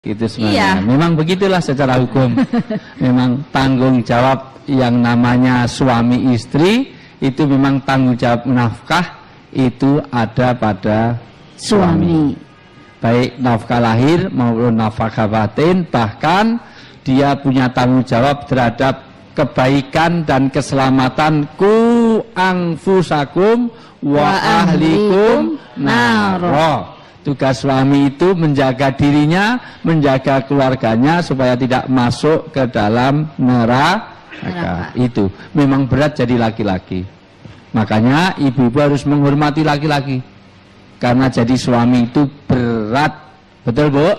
Itu sebenarnya. Memang begitulah secara hukum. Memang tanggung jawab yang namanya suami istri itu memang tanggung jawab nafkah itu ada pada suami. Baik nafkah lahir maupun nafkah batin, bahkan dia punya tanggung jawab terhadap kebaikan dan keselamatan ku anfusakum wa ahlikum naro. Tugas suami itu menjaga dirinya, menjaga keluarganya supaya tidak masuk ke dalam neraka. Itu memang berat jadi laki-laki. Makanya ibu-ibu harus menghormati laki-laki. Karena jadi suami itu berat. Betul, Bu?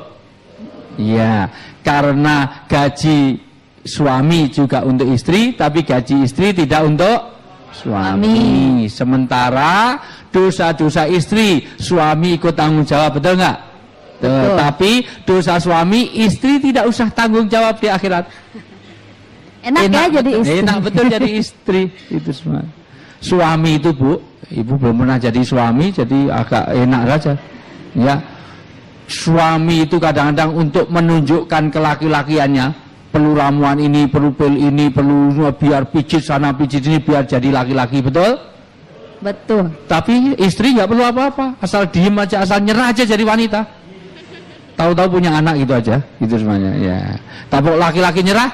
Iya, karena gaji suami juga untuk istri, tapi gaji istri tidak untuk suami. Sementara dosa-dosa istri suami ikut tanggung jawab, betul nggak? Tapi dosa suami istri tidak usah tanggung jawab di akhirat. Enak ya jadi istri. Enak betul jadi istri itu semua. Suami itu, Bu, ibu belum pernah jadi suami, jadi agak enak saja. Ya, suami itu kadang-kadang untuk menunjukkan kelaki-lakiannya, perlu ramuan ini, perlu pil ini, perlu biar pijit sana, pijit ini, biar jadi laki-laki, betul? Betul. Tapi istri nggak perlu apa-apa, asal diem aja, asal nyerah aja jadi wanita. Tahu-tahu punya anak gitu aja, gitu semuanya. Ya. Tapi laki-laki nyerah,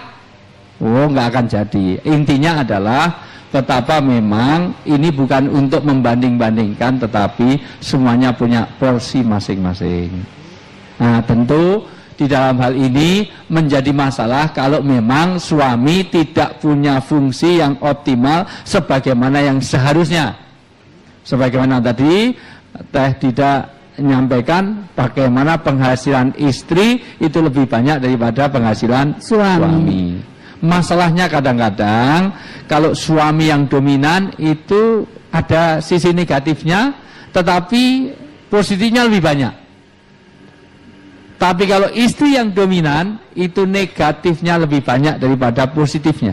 oh nggak akan jadi. Intinya adalah betapa memang ini bukan untuk membanding-bandingkan, tetapi semuanya punya porsi masing-masing. Nah, tentu di dalam hal ini menjadi masalah kalau memang suami tidak punya fungsi yang optimal sebagaimana yang seharusnya. Sebagaimana tadi Teh Dida menyampaikan, bagaimana penghasilan istri itu lebih banyak daripada penghasilan suami. Masalahnya kadang-kadang kalau suami yang dominan itu ada sisi negatifnya, tetapi positifnya lebih banyak. Tapi kalau istri yang dominan itu negatifnya lebih banyak daripada positifnya.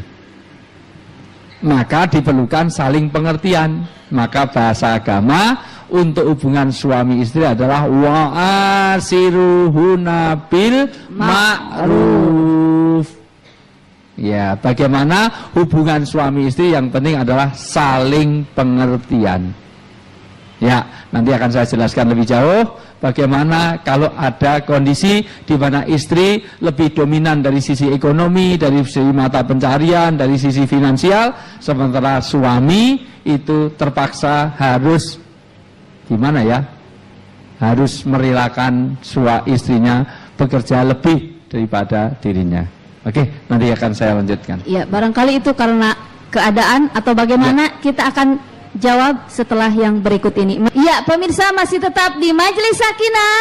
Maka diperlukan saling pengertian. Maka bahasa agama untuk hubungan suami istri adalah wa'asiruhuna bil ma'ruf. Ya, bagaimana hubungan suami istri yang penting adalah saling pengertian. Ya, nanti akan saya jelaskan lebih jauh bagaimana kalau ada kondisi di mana istri lebih dominan dari sisi ekonomi, dari sisi mata pencarian, dari sisi finansial, sementara suami itu terpaksa harus gimana ya? Harus merelakan istrinya bekerja lebih daripada dirinya. Oke, nanti akan saya lanjutkan. Ya, barangkali itu karena keadaan atau bagaimana ya. Kita akan jawab setelah yang berikut ini. Ya, pemirsa masih tetap di Majelis Sakinah.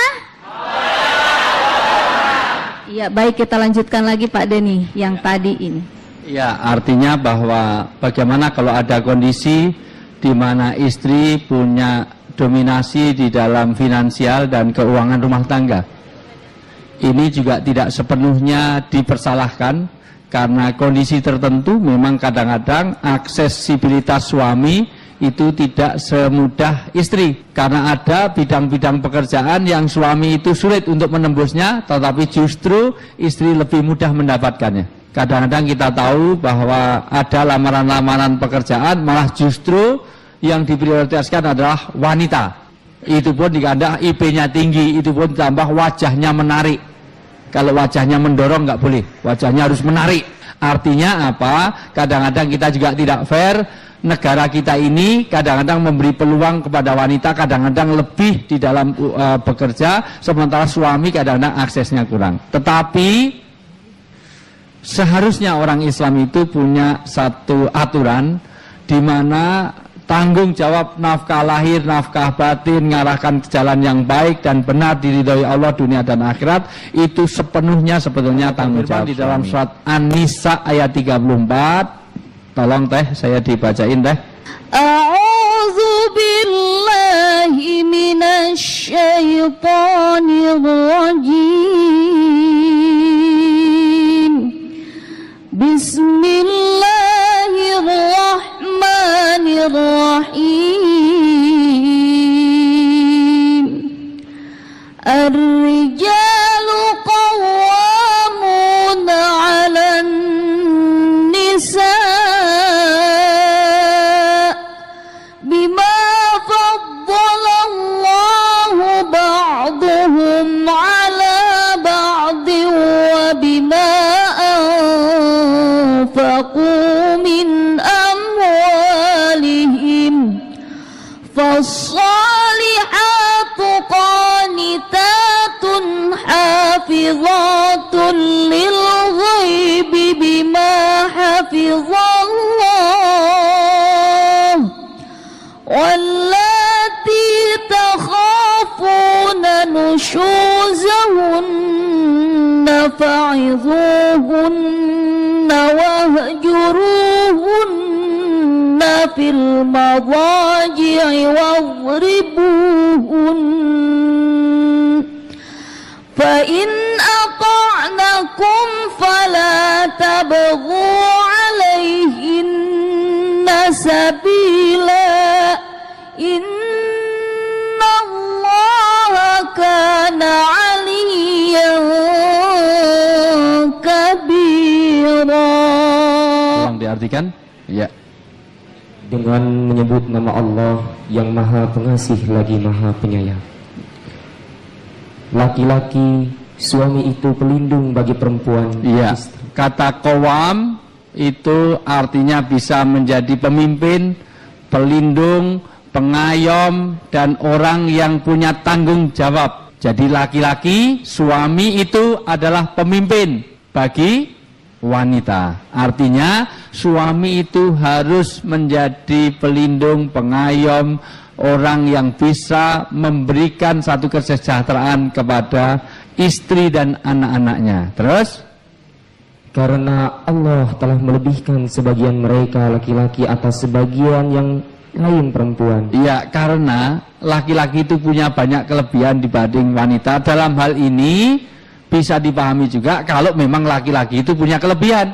Ya, baik, kita lanjutkan lagi Pak Denny yang tadi ini. Ya, artinya bahwa bagaimana kalau ada kondisi di mana istri punya dominasi di dalam finansial dan keuangan rumah tangga. Ini juga tidak sepenuhnya dipersalahkan karena kondisi tertentu memang kadang-kadang aksesibilitas suami itu tidak semudah istri, karena ada bidang-bidang pekerjaan yang suami itu sulit untuk menembusnya, tetapi justru istri lebih mudah mendapatkannya. Kadang-kadang kita tahu bahwa ada lamaran-lamaran pekerjaan malah justru yang diprioritaskan adalah wanita. Itu pun dikandang IP-nya tinggi, itu pun tambah wajahnya menarik. Kalau wajahnya mendorong nggak boleh, wajahnya harus menarik. Artinya apa? Kadang-kadang kita juga tidak fair. Negara kita ini kadang-kadang memberi peluang kepada wanita, kadang-kadang lebih di dalam bekerja, sementara suami kadang-kadang aksesnya kurang. Tetapi seharusnya orang Islam itu punya satu aturan di mana tanggung jawab nafkah lahir, nafkah batin, mengarahkan ke jalan yang baik dan benar diridhoi Allah dunia dan akhirat itu sepenuhnya sebetulnya tanggung jawab. Di dalam surat An-Nisa ayat 34. Tolong Teh, saya dibacain Teh. A'udzu billahi minasy syaithanir rajim. Bismillahirrahmanirrahim. Ar-rijalu qawwamuna hafizatun lil ghaibi bima hafizallah wallati takhafuna nushuzahunna fa'idhuhunna wahjuruhunna fil madaji'i wadribuhunna fa in ata'nakum fala tabghu 'alayhinna sabila innallaha kana 'aliyyan kabira. Tolong diartikan. Ya. Dengan menyebut nama Allah yang Maha Pengasih lagi Maha Penyayang. Laki-laki, suami itu pelindung bagi perempuan. Iya. Kata qawam itu artinya bisa menjadi pemimpin, pelindung, pengayom, dan orang yang punya tanggung jawab. Jadi laki-laki, suami itu adalah pemimpin bagi wanita. Artinya suami itu harus menjadi pelindung, pengayom, orang yang bisa memberikan satu kesejahteraan kepada istri dan anak-anaknya. Terus? Karena Allah telah melebihkan sebagian mereka laki-laki atas sebagian yang lain perempuan. Iya, karena laki-laki itu punya banyak kelebihan dibanding wanita. Dalam hal ini bisa dipahami juga kalau memang laki-laki itu punya kelebihan.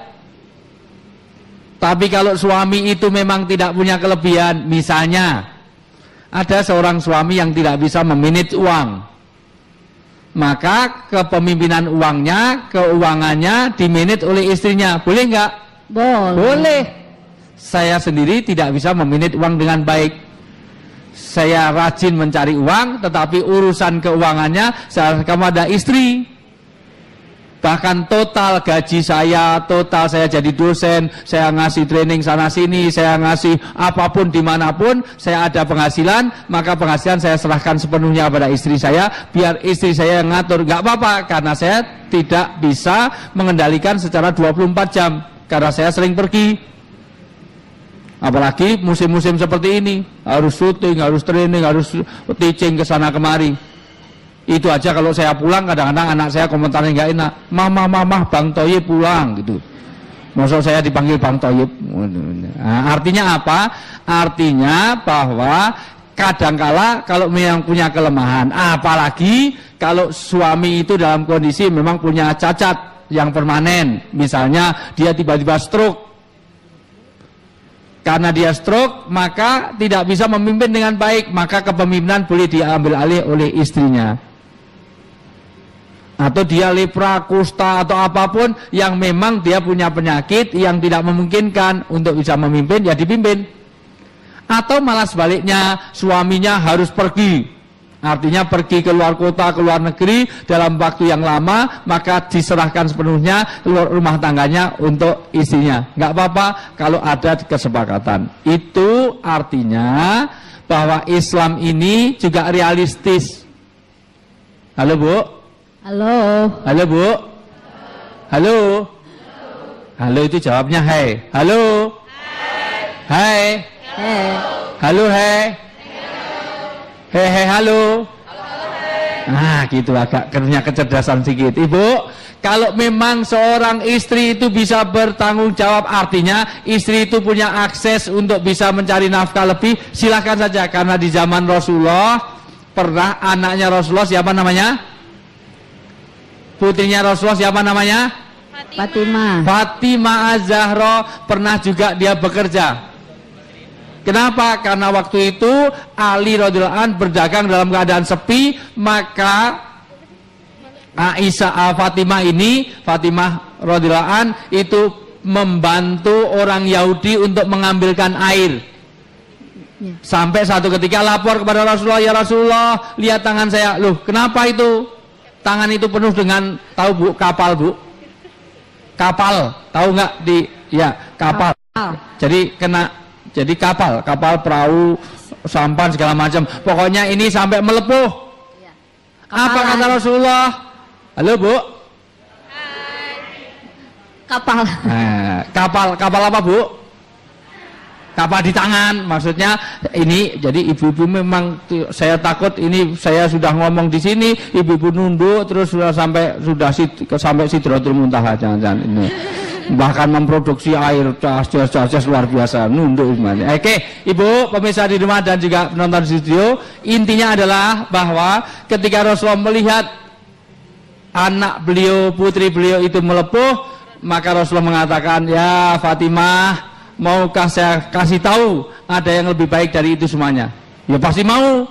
Tapi kalau suami itu memang tidak punya kelebihan, misalnya ada seorang suami yang tidak bisa memanage uang, maka kepemimpinan keuangannya dimanage oleh istrinya. Boleh nggak? Boleh. Saya sendiri tidak bisa memanage uang dengan baik. Saya rajin mencari uang, tetapi urusan keuangannya saya kepada istri. Bahkan total gaji saya, total saya jadi dosen, saya ngasih training sana sini, saya ngasih apapun dimanapun, saya ada penghasilan, maka penghasilan saya serahkan sepenuhnya pada istri saya, biar istri saya yang ngatur. Gak apa-apa, karena saya tidak bisa mengendalikan secara 24 jam, karena saya sering pergi. Apalagi musim-musim seperti ini, harus syuting, harus training, harus teaching ke sana kemari. Itu aja kalau saya pulang kadang-kadang anak saya komentarnya nggak enak. Mama, Bang Toyib pulang gitu. Maksud saya dipanggil Bang Toyib. Nah, artinya apa? Artinya bahwa kadangkala kalau memang punya kelemahan, apalagi kalau suami itu dalam kondisi memang punya cacat yang permanen. Misalnya dia tiba-tiba stroke. Karena dia stroke, maka tidak bisa memimpin dengan baik, maka kepemimpinan boleh diambil alih oleh istrinya. Atau dia lepra, kusta, atau apapun yang memang dia punya penyakit yang tidak memungkinkan untuk bisa memimpin, ya dipimpin. Atau malah sebaliknya, suaminya harus pergi, artinya pergi ke luar kota, ke luar negeri dalam waktu yang lama, maka diserahkan sepenuhnya rumah tangganya untuk istrinya. Nggak apa-apa kalau ada kesepakatan. Itu artinya bahwa Islam ini juga realistis. Halo Bu? Halo. Halo Bu? Halo? Halo itu jawabnya hai. Halo? Hai. Hai. Halo hai. Hehe halo. Nah gitu agak punya kecerdasan sedikit. Ibu, kalau memang seorang istri itu bisa bertanggung jawab, artinya istri itu punya akses untuk bisa mencari nafkah lebih, silakan saja. Karena di zaman Rasulullah pernah anaknya Rasulullah siapa namanya? Putrinya Rasulullah siapa namanya? Fatimah Az-Zahra pernah juga dia bekerja. Kenapa? Karena waktu itu Ali radhiyallahu anhu berdagang dalam keadaan sepi, maka Fatimah radhiyallahu anhu itu membantu orang Yahudi untuk mengambilkan air. Sampai satu ketika lapor kepada Rasulullah, ya Rasulullah, lihat tangan saya. Loh, kenapa itu? Tangan itu penuh dengan, tahu Bu, kapal Bu? Kapal, tahu nggak kapal. Jadi kapal perahu, sampan segala macam. Pokoknya ini sampai melepuh. Apa kata Rasulullah? Halo Bu, Kapal. Kapal apa Bu? Kapal di tangan, maksudnya ini. Jadi ibu-ibu memang saya takut ini saya sudah ngomong di sini, ibu-ibu nunduk terus sampai Sidratul Muntaha, jangan-jangan ini. Bahkan memproduksi air cas luar biasa, nunduk semuanya. Oke, Ibu pemirsa di rumah dan juga penonton di studio, intinya adalah bahwa ketika Rasulullah melihat anak beliau, putri beliau itu melepuh, maka Rasulullah mengatakan, "Ya Fatimah, maukah saya kasih tahu ada yang lebih baik dari itu semuanya?" Ya pasti mau.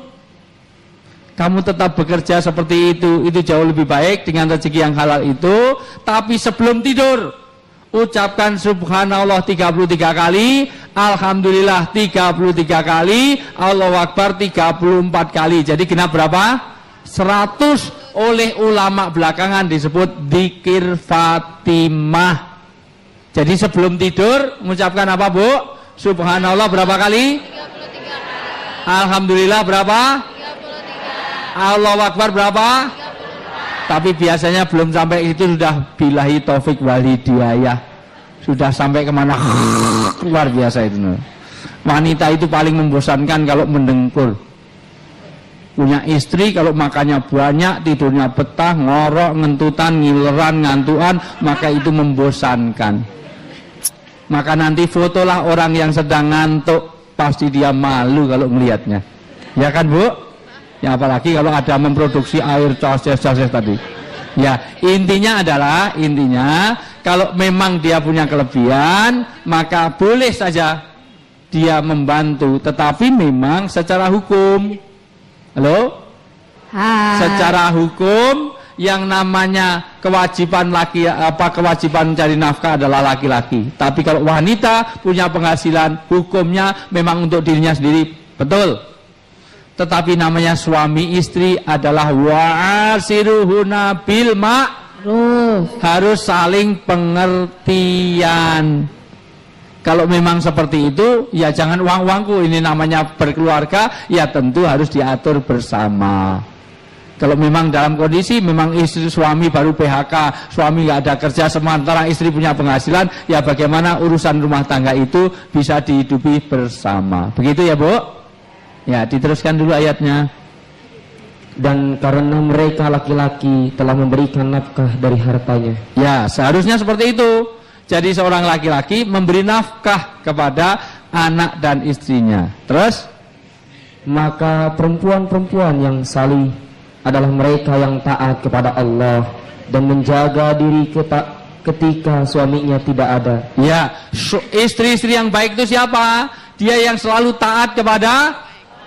Kamu tetap bekerja seperti itu jauh lebih baik dengan rezeki yang halal itu. Tapi sebelum tidur, ucapkan subhanallah 33 kali, alhamdulillah 33 kali, Allahu Akbar 34 kali. Jadi genap berapa? 100. Oleh ulama belakangan disebut dzikir Fatimah. Jadi sebelum tidur mengucapkan apa Bu? Subhanallah berapa kali? 33 kali. Alhamdulillah berapa? 33. Allahu Akbar berapa? 34. Tapi biasanya belum sampai itu sudah billahi taufik wal hidayah. Sudah sampai kemana? Luar biasa itu. Wanita itu paling membosankan kalau mendengkur. Punya istri kalau makannya banyak, tidurnya betah, ngorok, ngentutan, ngileran, ngantuan, maka itu membosankan. Maka nanti fotolah orang yang sedang ngantuk, pasti dia malu kalau melihatnya. Ya kan Bu? Ya apalagi kalau ada memproduksi air cases tadi. Ya intinya adalah, kalau memang dia punya kelebihan, maka boleh saja dia membantu. Tetapi memang secara hukum, halo? Secara hukum yang namanya kewajiban kewajiban mencari nafkah adalah laki-laki. Tapi kalau wanita punya penghasilan, hukumnya memang untuk dirinya sendiri, betul. Tetapi namanya suami istri adalah wa'asiruhuna bil ma'ruf. Harus saling pengertian. Kalau memang seperti itu, ya jangan uang-uangku, ini namanya berkeluarga, ya tentu harus diatur bersama. Kalau memang dalam kondisi memang istri suami baru PHK, suami nggak ada kerja sementara istri punya penghasilan, ya bagaimana urusan rumah tangga itu bisa dihidupi bersama. Begitu ya Bu? Ya diteruskan dulu ayatnya. Dan karena mereka laki-laki telah memberikan nafkah dari hartanya. Ya seharusnya seperti itu. Jadi seorang laki-laki memberi nafkah kepada anak dan istrinya. Terus? Maka perempuan-perempuan yang salih adalah mereka yang taat kepada Allah dan menjaga diri ketika suaminya tidak ada. Ya, istri-istri yang baik itu siapa? Dia yang selalu taat kepada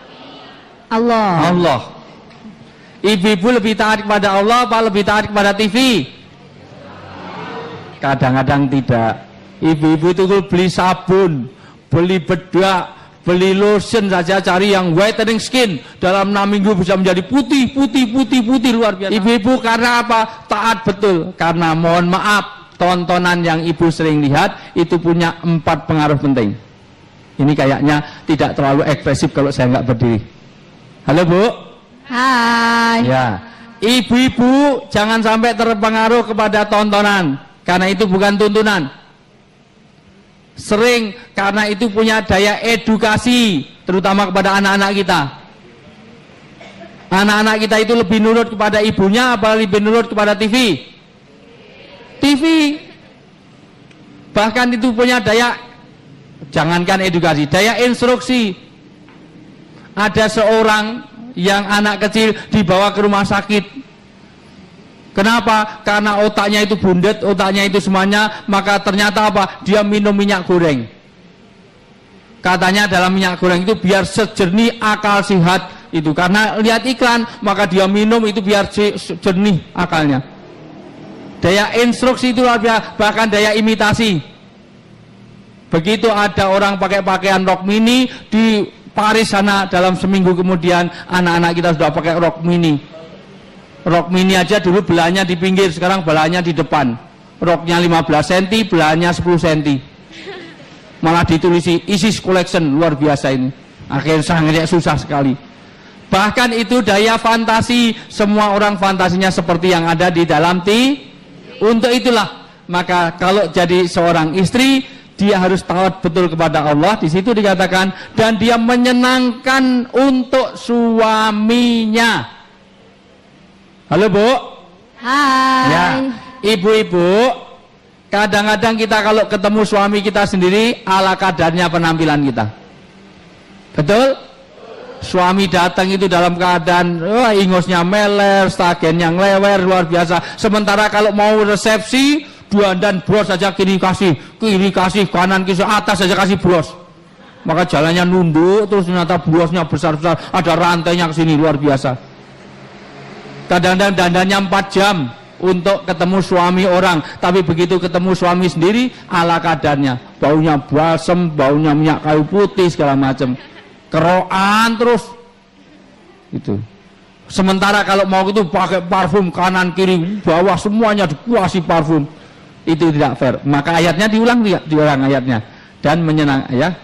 Allah. Ibu-ibu lebih taat kepada Allah apa lebih taat kepada TV? Kadang-kadang tidak. Ibu-ibu itu beli sabun, beli bedak, beli lotion saja, cari yang whitening skin, dalam 6 minggu bisa menjadi putih luar biasa. Ibu-ibu karena apa? Taat betul. Karena mohon maaf, tontonan yang ibu sering lihat itu punya 4 pengaruh penting. Ini kayaknya tidak terlalu ekspresif kalau saya nggak berdiri. Halo Bu. Hai. Ya, ibu-ibu jangan sampai terpengaruh kepada tontonan, karena itu bukan tuntunan. Sering karena itu punya daya edukasi, terutama kepada anak-anak kita. Anak-anak kita itu lebih nurut kepada ibunya apa lebih nurut kepada TV? TV. Bahkan itu punya daya, jangankan edukasi, daya instruksi. Ada seorang yang anak kecil dibawa ke rumah sakit. Kenapa? Karena otaknya itu bundet, otaknya itu semuanya, maka ternyata apa? Dia minum minyak goreng. Katanya dalam minyak goreng itu biar sejernih akal sehat itu. Karena lihat iklan, maka dia minum itu biar jernih akalnya. Daya instruksi itu luar biasa, bahkan daya imitasi. Begitu ada orang pakai pakaian rok mini di Paris sana, dalam seminggu kemudian anak-anak kita sudah pakai rok mini. Rok mini aja dulu belahnya di pinggir, sekarang belahnya di depan. Roknya 15 cm, belahnya 10 cm. Malah ditulisi ISIS collection, luar biasa ini. Akhirnya sangat susah sekali. Bahkan itu daya fantasi, semua orang fantasinya seperti yang ada di dalam Untuk itulah maka kalau jadi seorang istri dia harus taat betul kepada Allah. Di situ dikatakan dan dia menyenangkan untuk suaminya. Halo Bu. Hai. Ya, ibu-ibu, kadang-kadang kita kalau ketemu suami kita sendiri ala kadarnya penampilan kita. Betul? Suami datang itu dalam keadaan ingosnya meler, stagennya ngelewer luar biasa. Sementara kalau mau resepsi, dan bros saja kiri kasih, kanan kiri atas saja kasih bros. Maka jalannya nunduk, terus ternyata brosnya besar-besar, ada rantainya ke sini luar biasa. Kadang-kadang dandannya 4 jam untuk ketemu suami orang, tapi begitu ketemu suami sendiri ala kadarnya, baunya balsem, baunya minyak kayu putih segala macam. Keroan terus itu. Sementara kalau mau itu pakai parfum kanan kiri bawah semuanya dikuasai parfum, itu tidak fair. Maka ayatnya diulang ayatnya dan menyenang ya.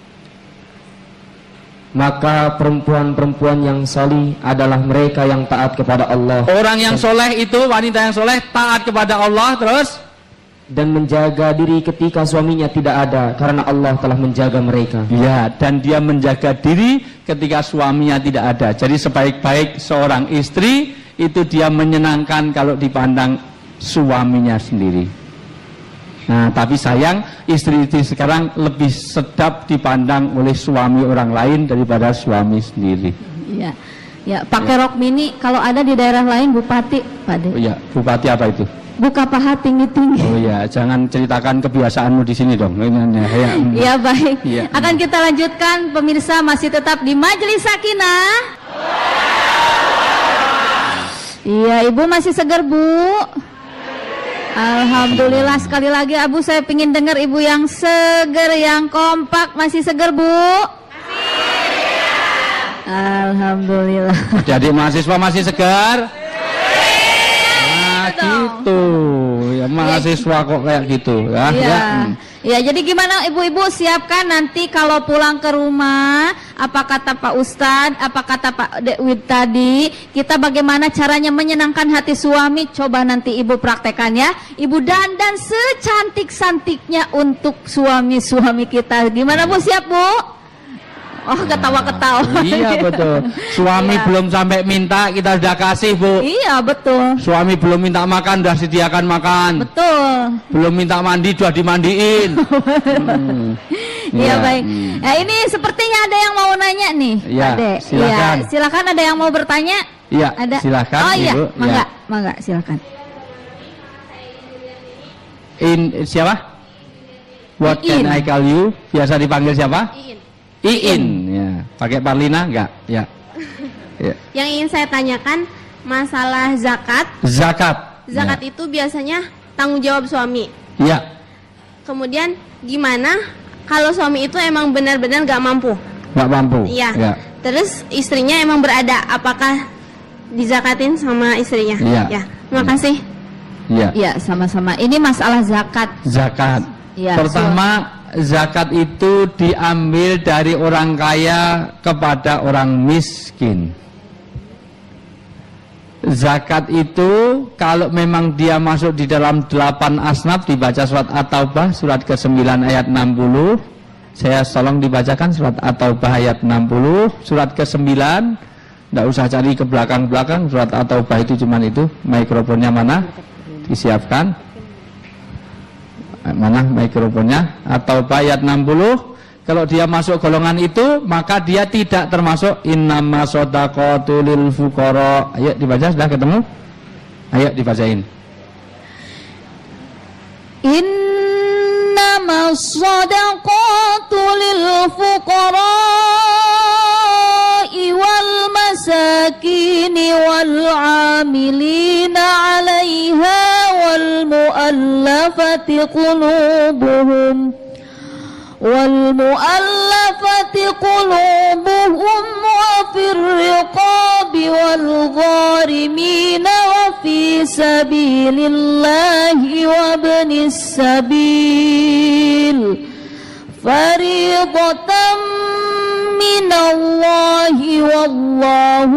Maka perempuan-perempuan yang salih adalah mereka yang taat kepada Allah. Orang yang soleh itu, wanita yang soleh taat kepada Allah terus dan menjaga diri ketika suaminya tidak ada, karena Allah telah menjaga mereka. Ya, dan dia menjaga diri ketika suaminya tidak ada. Jadi sebaik-baik seorang istri itu dia menyenangkan kalau dipandang suaminya sendiri. Nah, tapi sayang istri-istri sekarang lebih sedap dipandang oleh suami orang lain daripada suami sendiri. Iya. Ya, pakai rok mini kalau ada di daerah lain bupati, Pak De. Oh iya, bupati apa itu? Buka paha tinggi-tinggi. Oh iya, jangan ceritakan kebiasaanmu di sini dong. Iya, baik. Ya. Akan kita lanjutkan, pemirsa masih tetap di Majelis Sakinah. Iya, Ibu masih segar, Bu? Alhamdulillah. Sekali lagi Abu, saya ingin dengar Ibu yang segar, yang kompak. Masih segar, Bu? Alhamdulillah. Jadi mahasiswa masih segar? Nah, gitu. Ya mahasiswa kok kayak gitu ya. Iya. Ya, jadi gimana ibu-ibu, siapkan nanti kalau pulang ke rumah, apa kata Pak Ustadz, apa kata Pak Dekwid tadi, kita bagaimana caranya menyenangkan hati suami, coba nanti ibu praktekkan ya. Ibu dandan secantik-cantiknya untuk suami-suami kita. Gimana Bu, siap Bu? Oh, ketawa-ketawa. Iya betul. Suami belum sampai minta kita sudah kasih, Bu. Iya betul. Suami belum minta makan sudah sediakan makan. Betul. Belum minta mandi sudah dimandiin. Iya baik. Nah, ini sepertinya ada yang mau nanya nih, ya, Pak De. silakan. Iya, silakan, ada yang mau bertanya? Iya, ada. Silakan. Oh iya, Ibu. mangga, Ya. mangga, silakan. Siapa? What Iin. can I call you? Biasa dipanggil siapa? Iin. Iin. Ya. Pakai Parlina enggak? Ya. Ya. Yang ingin saya tanyakan masalah zakat. Zakat. Zakat itu biasanya tanggung jawab suami. Ya. Kemudian gimana kalau suami itu emang benar-benar gak mampu? Enggak mampu. Iya. Ya. Terus istrinya emang berada, apakah dizakatin sama istrinya? Iya. Ya. Makasih. Ya. Iya, sama-sama. Ini masalah zakat. Zakat. Ya, Pertama, zakat itu diambil dari orang kaya kepada orang miskin. Zakat itu kalau memang dia masuk di dalam 8 asnaf, dibaca surat At-Taubah surat ke-9 ayat 60. Saya tolong dibacakan surat At-Taubah ayat 60, surat ke-9. Tidak usah cari ke belakang-belakang, surat At-Taubah itu cuman itu. Mikrofonnya mana? Disiapkan. Mana mikrofonnya? At-Taubah ayat 60. Kalau dia masuk golongan itu, maka dia tidak termasuk innama shadaqatu lil fuqara. Ayo dibaca, sudah ketemu? Ayo dibacain. Innama shadaqatu lil fuqara wal masakini wal amilina 'alaiha wal mu'allafati qulubuhum والمؤلفة قلوبهم وفي الرقاب والغارمين وفي سبيل الله وابن السبيل فريضة من الله والله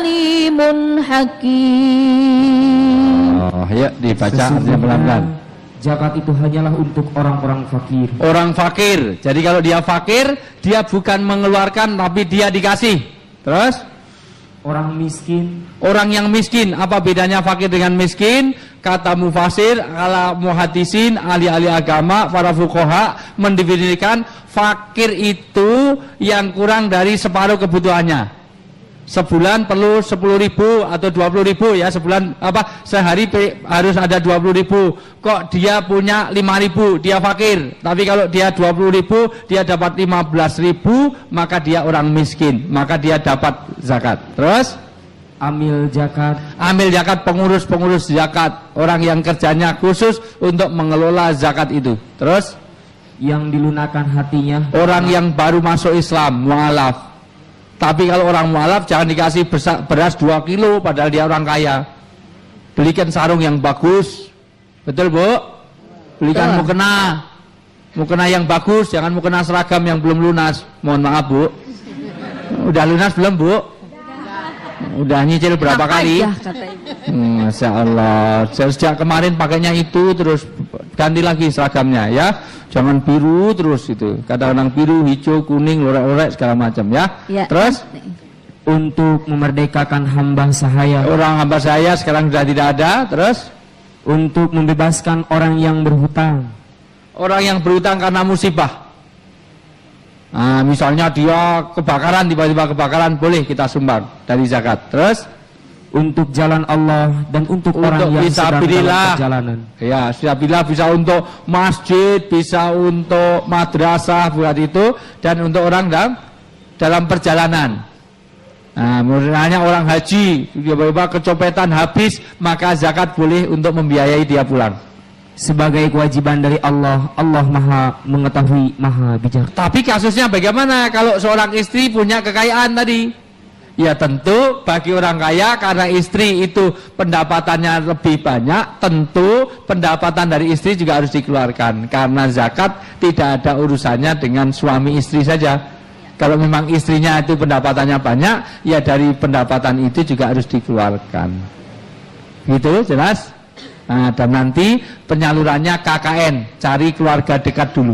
عليم حكيم. Oh, ya dibaca artinya pelan-pelan. zakat itu hanyalah untuk orang-orang fakir. Orang fakir. Jadi kalau dia fakir, dia bukan mengeluarkan tapi dia dikasih. Terus Orang miskin, orang yang miskin, apa bedanya fakir dengan miskin? Kata mufasir, ala muhadisin, ahli-ahli agama, para fuqaha mendefinisikan fakir itu yang kurang dari separuh kebutuhannya. Sebulan perlu 10.000 atau 20.000 ya, sebulan apa sehari harus ada 20.000. Kok dia punya 5.000, dia fakir. Tapi kalau dia 20.000, dia dapat 15.000, maka dia orang miskin, maka dia dapat zakat. Terus amil zakat, pengurus zakat, orang yang kerjanya khusus untuk mengelola zakat itu. Terus yang dilunakkan hatinya, orang yang baru masuk Islam, mu'alaf. Tapi kalau orang mualaf jangan dikasih beras 2 kilo padahal dia orang kaya. Belikan sarung yang bagus. Betul, Bu? Belikan mukena yang bagus, jangan mukena seragam yang belum lunas. Mohon maaf, Bu. Udah lunas belum, Bu? Udah nyicil berapa kali? Masya Allah. Sejak kemarin pakainya itu terus ganti lagi seragamnya ya. Jangan biru terus itu. Kadang-kadang biru, hijau, kuning, lorek-lorek segala macam ya. Terus untuk memerdekakan hamba sahaya. Orang hamba sahaya sekarang sudah tidak ada. Terus untuk membebaskan orang yang berhutang. Orang yang berhutang karena musibah. Nah, misalnya dia kebakaran, tiba-tiba kebakaran, boleh kita sumbang dari zakat. Terus untuk jalan Allah dan untuk orang yang sedang dalam perjalanan. Ya, fisabilillah bisa untuk masjid, bisa untuk madrasah buat itu, dan untuk orang dalam perjalanan. Nah, misalnya orang haji, tiba-tiba kecopetan habis, maka zakat boleh untuk membiayai dia pulang. Sebagai kewajiban dari Allah, Allah Maha mengetahui, Maha bijak. Tapi kasusnya bagaimana kalau seorang istri punya kekayaan tadi? Ya tentu bagi orang kaya karena istri itu pendapatannya lebih banyak, tentu pendapatan dari istri juga harus dikeluarkan. Karena zakat tidak ada urusannya dengan suami istri saja. Kalau memang istrinya itu pendapatannya banyak, ya dari pendapatan itu juga harus dikeluarkan. Gitu, jelas? Nah, dan nanti penyalurannya KKN, cari keluarga dekat dulu.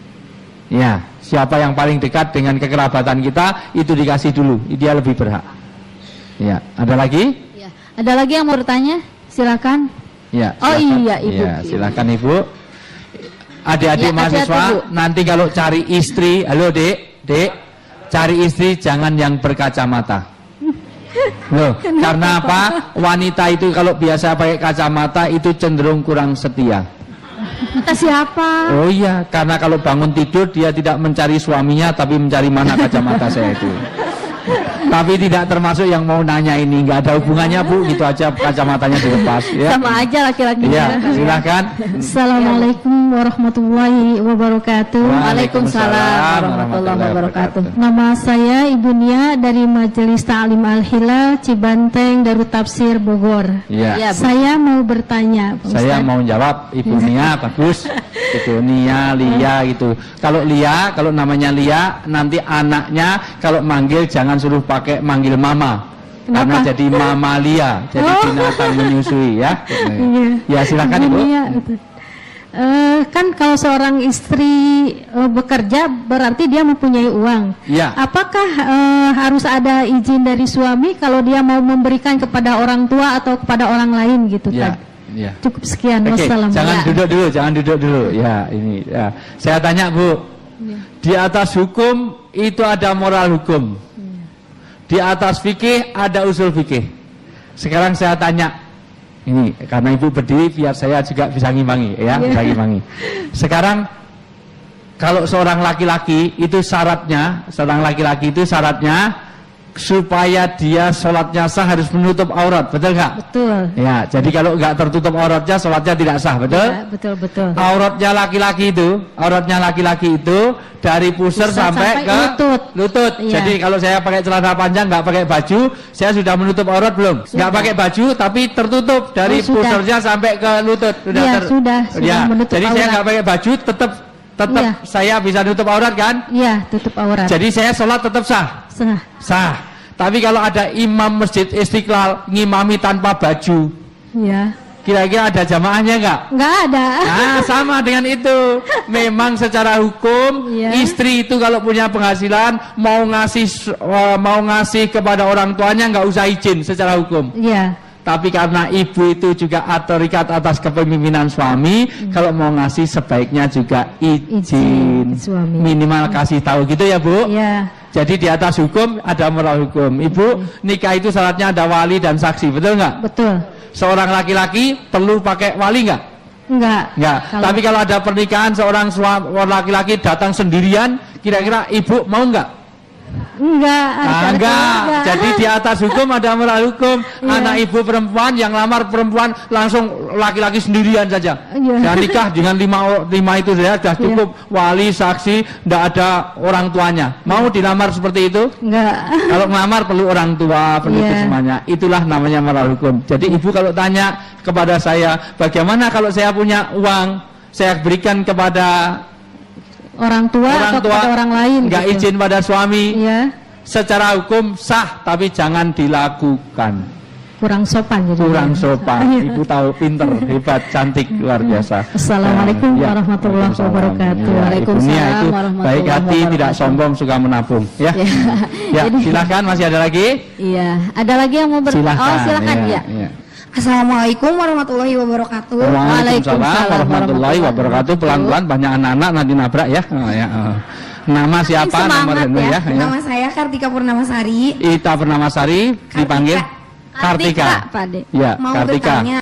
Ya, siapa yang paling dekat dengan kekerabatan kita itu dikasih dulu, dia lebih berhak. Ya, ada lagi? Ya. Ada lagi yang mau bertanya? Silakan. Ya. Oh iya, Ibu. Ya, silakan Ibu. Adik-adik Ya, mahasiswa, nanti kalau cari istri, halo Dek, cari istri jangan yang berkacamata. Loh, karena apa? Wanita itu kalau biasa pakai kacamata itu cenderung kurang setia. Kata siapa? Oh iya, karena kalau bangun tidur dia tidak mencari suaminya tapi mencari mana kacamata saya itu. Tapi tidak termasuk yang mau nanya ini, nggak ada hubungannya Bu, gitu aja kacamatanya dilepas ya. Sama aja laki-laki. Iya, silakan. Assalamualaikum warahmatullahi wabarakatuh. Waalaikumsalam warahmatullahi wabarakatuh. Nama saya Ibu Nia dari Majelis Ta'lim Al-Hilal Cibanteng Darut Tafsir Bogor. Iya. Saya mau bertanya, Pak Saya Ustaz. mau jawab Ibu Nia, bagus. Itu Nia, Lia gitu. Kalau Lia, kalau namanya Lia, nanti anaknya kalau manggil jangan suruh pakai manggil mama. Kenapa? Karena jadi mamalia, jadi binatang menyusui ya. Iya. Ya silakan Ibu. Nia, gitu. Kan kalau seorang istri bekerja berarti dia mempunyai uang. Ya. Apakah harus ada izin dari suami kalau dia mau memberikan kepada orang tua atau kepada orang lain gitu Ya. kan? Ya. Cukup sekian. Oke, Wassalamualaikum. jangan duduk dulu. Ya, ini. Ya. Saya tanya Bu, di atas hukum itu ada moral hukum. Di atas fikih ada usul fikih. Sekarang saya tanya, ini karena Ibu berdiri biar saya juga bisa ngimbangi, ya, bisa ngimbangi. Sekarang kalau seorang laki-laki itu syaratnya, supaya dia sholatnya sah harus menutup aurat, betul nggak? Betul. Ya, jadi kalau nggak tertutup auratnya, sholatnya tidak sah, betul? Ya, betul. Auratnya laki-laki itu dari pusar sampai ke lutut. Iya. Jadi kalau saya pakai celana panjang nggak pakai baju, saya sudah menutup aurat belum? Nggak pakai baju tapi tertutup dari pusarnya sampai ke lutut. Sudah menutup jadi aurat. saya nggak pakai baju tetap Iya. saya bisa nutup aurat kan? Iya, tutup aurat. Jadi saya sholat tetap sah. Sah. Tapi kalau ada imam masjid Istiqlal ngimami tanpa baju, Ya. Kira-kira ada jamaahnya enggak? Enggak ada. Nah, sama dengan itu. Memang secara hukum Iya. istri itu kalau punya penghasilan mau ngasih kepada orang tuanya nggak usah izin secara hukum. Iya. Tapi karena ibu itu juga terikat atas kepemimpinan suami, kalau mau ngasih sebaiknya juga izin. Suami. Minimal kasih tahu gitu ya, Bu. Iya. Jadi di atas hukum ada moral hukum. Ibu, nikah itu syaratnya ada wali dan saksi, betul nggak? Betul. Seorang laki-laki perlu pakai wali nggak? Enggak. Enggak. Tapi kalau ada pernikahan seorang laki-laki datang sendirian, kira-kira ibu mau enggak? Enggak. Enggak. Jadi di atas hukum ada moral hukum. Iya. Anak ibu perempuan yang lamar perempuan langsung laki-laki sendirian saja. Iya. Dan nikah dengan lima itu saja sudah cukup. Wali, saksi, tidak ada orang tuanya. Mau dilamar seperti itu? Enggak. Kalau melamar perlu orang tua, perlu itu Iya. semuanya. Itulah namanya moral hukum. Jadi ibu kalau tanya kepada saya, bagaimana kalau saya punya uang, saya berikan kepada Orang tua atau kepada orang lain nggak gitu. izin pada suami, Iya. secara hukum sah, tapi jangan dilakukan. Kurang sopan jadi. Kurang sopan. Iya. Ibu tahu, pinter, hebat, cantik, luar biasa. Assalamualaikum Ya, warahmatullahi waalaikumsalam. wabarakatuh. Ya, Waalaikumsalam ibunya itu warahmatullahi baik hati, wabarakatuh. tidak sombong, suka menabung. Ya, Ya. ya. Jadi- Silakan, masih ada lagi? Iya, ada lagi yang mau Silakan. Oh, silakan ya. ya. Assalamualaikum warahmatullahi wabarakatuh. Waalaikumsalam warahmatullahi wabarakatuh. Pelan-pelan, banyak anak-anak nanti nabrak ya. Oh, ya. Nama siapa? Nama semangat Reno ya. ya. Nama saya Kartika Purnamasari. Ita Pernamasari dipanggil Kartika. Pak De. Ya, Mau Kartika. bertanya.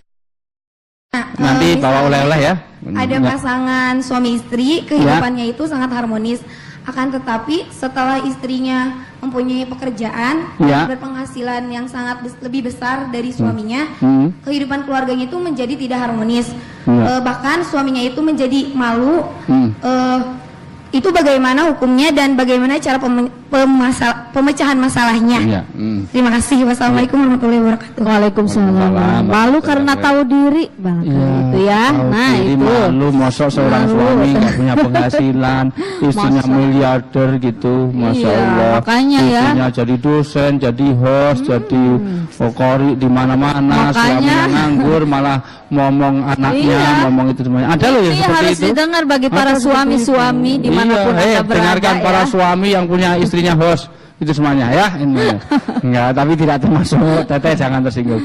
Nanti bawa misalnya oleh-oleh ya. Ada Ya. pasangan suami istri, kehidupannya itu sangat harmonis. Akan tetapi setelah istrinya mempunyai pekerjaan Ya. berpenghasilan yang sangat lebih besar dari suaminya, Hmm. kehidupan keluarganya itu menjadi tidak harmonis. Ya. Bahkan suaminya itu menjadi malu. Hmm. Itu bagaimana hukumnya dan bagaimana cara pemecahan masalahnya? Iya. Hmm. Terima kasih. Wassalamualaikum warahmatullahi wabarakatuh. Waalaikumsalam. Waalaikumsalam. Malu karena tahu diri banget itu ya. tahu Nah, diri, itu. malu mosok seorang Malu. suami nggak punya penghasilan, istrinya Masa. miliarder gitu, masya Iya, Allah. makanya ya. Istrinya jadi dosen, jadi host, jadi pokori di mana-mana, Makanya. suaminya nganggur, malah ngomong anaknya, Iya. ngomong itu semuanya. Ada loh yang Ini seperti harus itu. didengar bagi Ada para seperti suami-suami itu. dimanapun Iya, Anda berada dengarkan para ya. suami yang punya istrinya host itu semuanya ya. Ini. Enggak, tapi tidak termasuk Teteh, jangan tersinggung.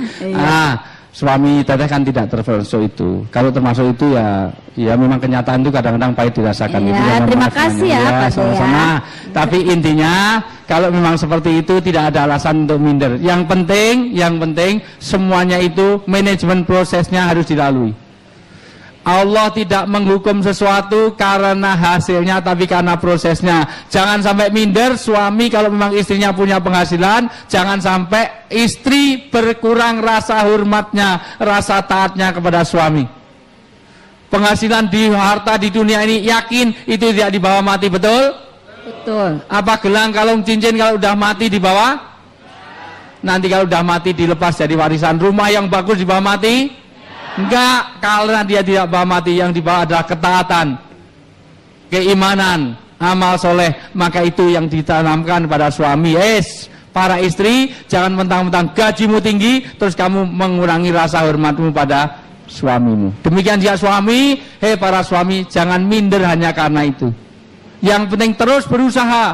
Suami Teteh kan tidak termasuk itu. Kalau termasuk itu ya memang kenyataan itu kadang-kadang pahit dirasakan. Iya, Itu yang terima maaf kasih ya, semuanya. Pak De, Sama-sama. ya. Tapi intinya kalau memang seperti itu tidak ada alasan untuk minder. Yang penting semuanya itu manajemen prosesnya harus dilalui. Allah tidak menghukum sesuatu karena hasilnya, tapi karena prosesnya. Jangan sampai minder suami kalau memang istrinya punya penghasilan. Jangan sampai istri berkurang rasa hormatnya, rasa taatnya kepada suami. Penghasilan di harta di dunia ini, yakin itu tidak dibawa mati, betul? Betul. Apa gelang, kalung, cincin kalau udah mati dibawa? Nanti kalau udah mati dilepas jadi warisan. Rumah yang bagus dibawa mati? Enggak, karena dia tidak bawa mati. Yang dibawa adalah ketaatan, keimanan, amal soleh. Maka itu yang ditanamkan pada suami. Para istri, jangan mentang-mentang gajimu tinggi terus kamu mengurangi rasa hormatmu pada suamimu. Demikian juga suami. Para suami, jangan minder hanya karena itu. Yang penting terus berusaha.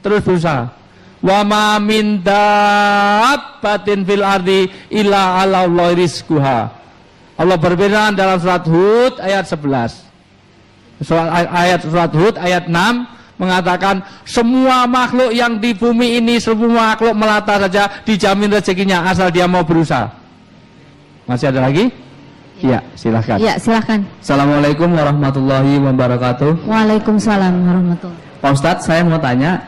Wa ma min dabbatin fil ardi illa 'ala Allahi rizquha. Allah berfirman dalam surat Hud ayat 11. Surat Hud ayat 6 mengatakan semua makhluk yang di bumi ini, semua makhluk melata saja dijamin rezekinya asal dia mau berusaha. Masih ada lagi? Iya, silahkan. Ya, silakan. Assalamualaikum warahmatullahi wabarakatuh. Waalaikumsalam warahmatullahi. Pak Ustadz, saya mau tanya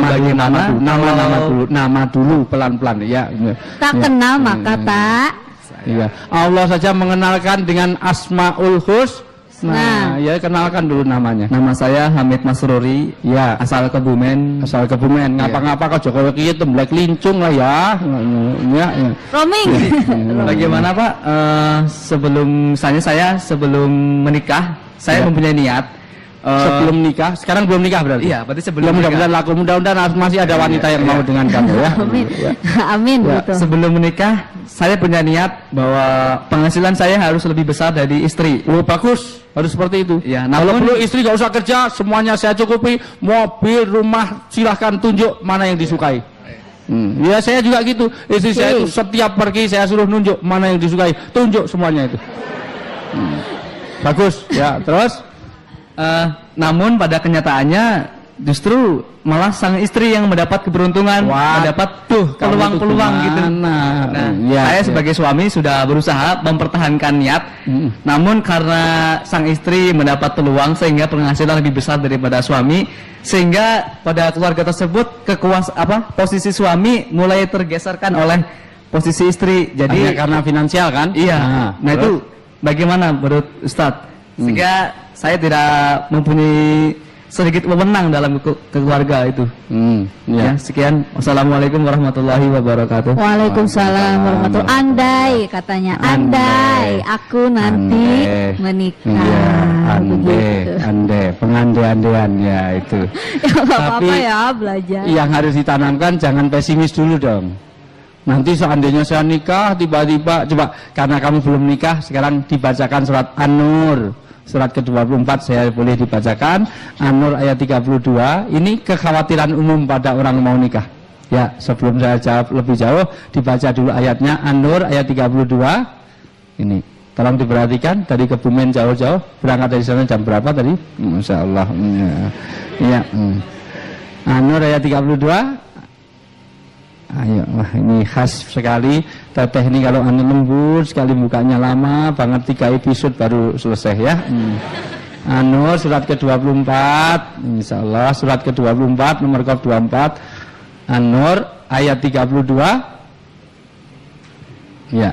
nama dulu pelan-pelan ya. Tak kenal maka tak. Iya. Allah saja mengenalkan dengan Asmaul Husna. Ya, kenalkan dulu namanya. Nama saya Hamid Masruri, Ya, asal Kebumen. asal Kebumen. Ngapa-ngapa kok Jokowi kiye temblek lincung lah ya. Ya. Roaming. Bagaimana Pak? Sebelum saya sebelum menikah, saya mempunyai niat sebelum nikah. Sekarang belum nikah berarti? Iya, berarti sebelum ya, nikah. mudah-mudahan laku, mudah-mudahan masih ada wanita yang mau dengan kamu ya. Amin. Ya. Amin Ya, gitu. Sebelum menikah, saya punya niat bahwa penghasilan saya harus lebih besar dari istri. Oh, bagus, harus seperti itu. Ya, Kalau namun- perlu istri gak usah kerja, semuanya saya cukupi, mobil, rumah, silahkan tunjuk mana yang disukai. Ya saya juga gitu, istri saya itu setiap pergi saya suruh nunjuk mana yang disukai, tunjuk semuanya itu. Bagus, ya terus. Namun pada kenyataannya justru malah sang istri yang mendapat keberuntungan, mendapat peluang-peluang gitu. Nah, ya, saya sebagai suami sudah berusaha mempertahankan niat. Namun karena sang istri mendapat peluang sehingga penghasilan lebih besar daripada suami, sehingga pada keluarga tersebut posisi suami mulai tergeserkan oleh posisi istri. Jadi karena finansial kan? iya. Nah itu bagaimana menurut Ustadz? Sehingga saya tidak mempunyai sedikit wewenang dalam keluarga itu. Ya, sekian. Wassalamualaikum warahmatullahi wabarakatuh. Waalaikumsalam warahmatullahi. Andai katanya, andai aku nanti menikah. Iya, Begitu. andai, pengandai-andaian ya itu. Ya nggak apa-apa Tapi ya belajar. yang harus ditanamkan jangan pesimis dulu dong. Nanti seandainya saya nikah tiba-tiba, coba karena kamu belum nikah, sekarang dibacakan surat An-Nur. Surat ke-24 saya boleh dibacakan. An-Nur ayat 32. Ini kekhawatiran umum pada orang mau nikah. Ya, sebelum saya jawab lebih jauh, dibaca dulu ayatnya. An-Nur ayat 32. Ini, tolong diperhatikan. Dari Kebumen jauh-jauh. Berangkat dari sana jam berapa tadi? Masya Allah. Ya. An-Nur ayat 32. Ayo, wah ini khas sekali. Teteh ini kalau anu lembut sekali, bukanya lama banget, 3 episode baru selesai ya. An-Nur surat ke-24, insyaallah surat ke-24 nomor 24. An-Nur ayat 32. Ya.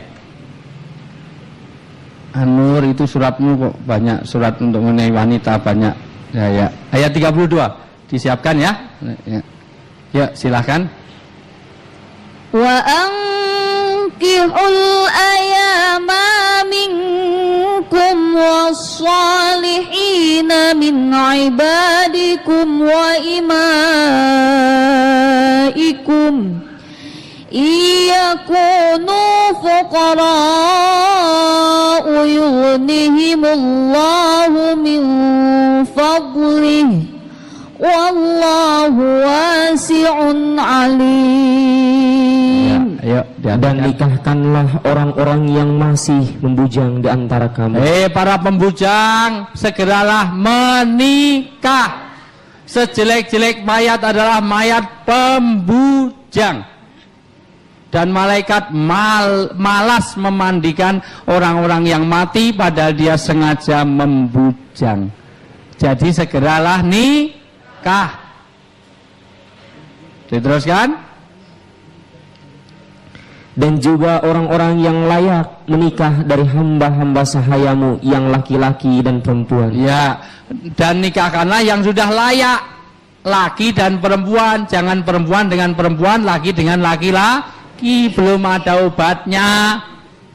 An-Nur itu suratmu kok banyak, surat untuk mengenai wanita banyak. Ya. Ayat 32 disiapkan ya. Ya, silahkan. Wa ankihul ayama minkum wassalihina min ibadikum wa imaikum iyakunu fuqara'u yughnihimullahu min fadlih wallahu wasi'un alim. Dan nikahkanlah orang-orang yang masih membujang di antara kamu. Para pembujang, segeralah menikah. Sejelek-jelek mayat adalah mayat pembujang. Dan malaikat malas memandikan orang-orang yang mati padahal dia sengaja membujang. Jadi segeralah nikah. Diteruskan. Dan juga orang-orang yang layak menikah dari hamba-hamba sahayamu yang laki-laki dan perempuan. Ya, dan nikahkanlah yang sudah layak, laki dan perempuan. Jangan perempuan dengan perempuan, laki dengan laki-laki. Belum ada obatnya.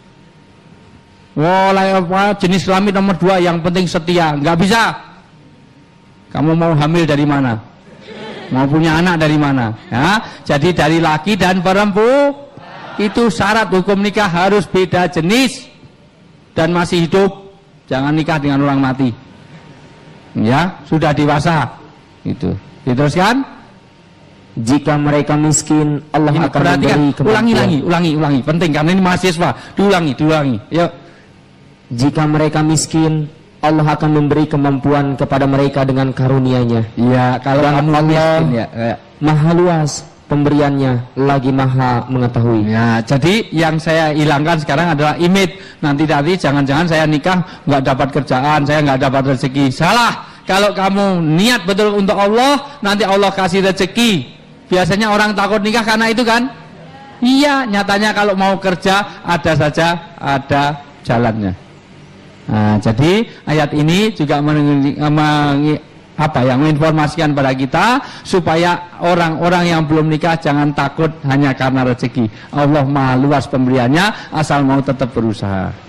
Jenis kelamin nomor 2 yang penting setia. Nggak bisa. Kamu mau hamil dari mana? Mau punya anak dari mana? Ya, jadi dari laki dan perempuan. Itu syarat hukum nikah, harus beda jenis dan masih hidup. Jangan nikah dengan orang mati. Ya, sudah dewasa. Itu. Diteruskan. Jika mereka miskin, Allah Ini, akan perhatikan, memberi kemampuan. ulangi. Penting karena ini mahasiswa. Diulangi. Yuk. Jika mereka miskin, Allah akan memberi kemampuan kepada mereka dengan karunia-Nya. Iya, kalau Dan kamu Allah miskin ya. Maha luas pemberiannya, lagi maha mengetahui. Ya, jadi yang saya hilangkan sekarang adalah image. Nanti jangan-jangan saya nikah nggak dapat kerjaan, saya nggak dapat rezeki. Salah. Kalau kamu niat betul untuk Allah, nanti Allah kasih rezeki. Biasanya orang takut nikah karena itu kan? Iya, nyatanya kalau mau kerja ada jalannya. Nah, jadi ayat ini juga menginformasikan pada kita supaya orang-orang yang belum nikah jangan takut hanya karena rezeki. Allah maha luas pemberiannya asal mau tetap berusaha.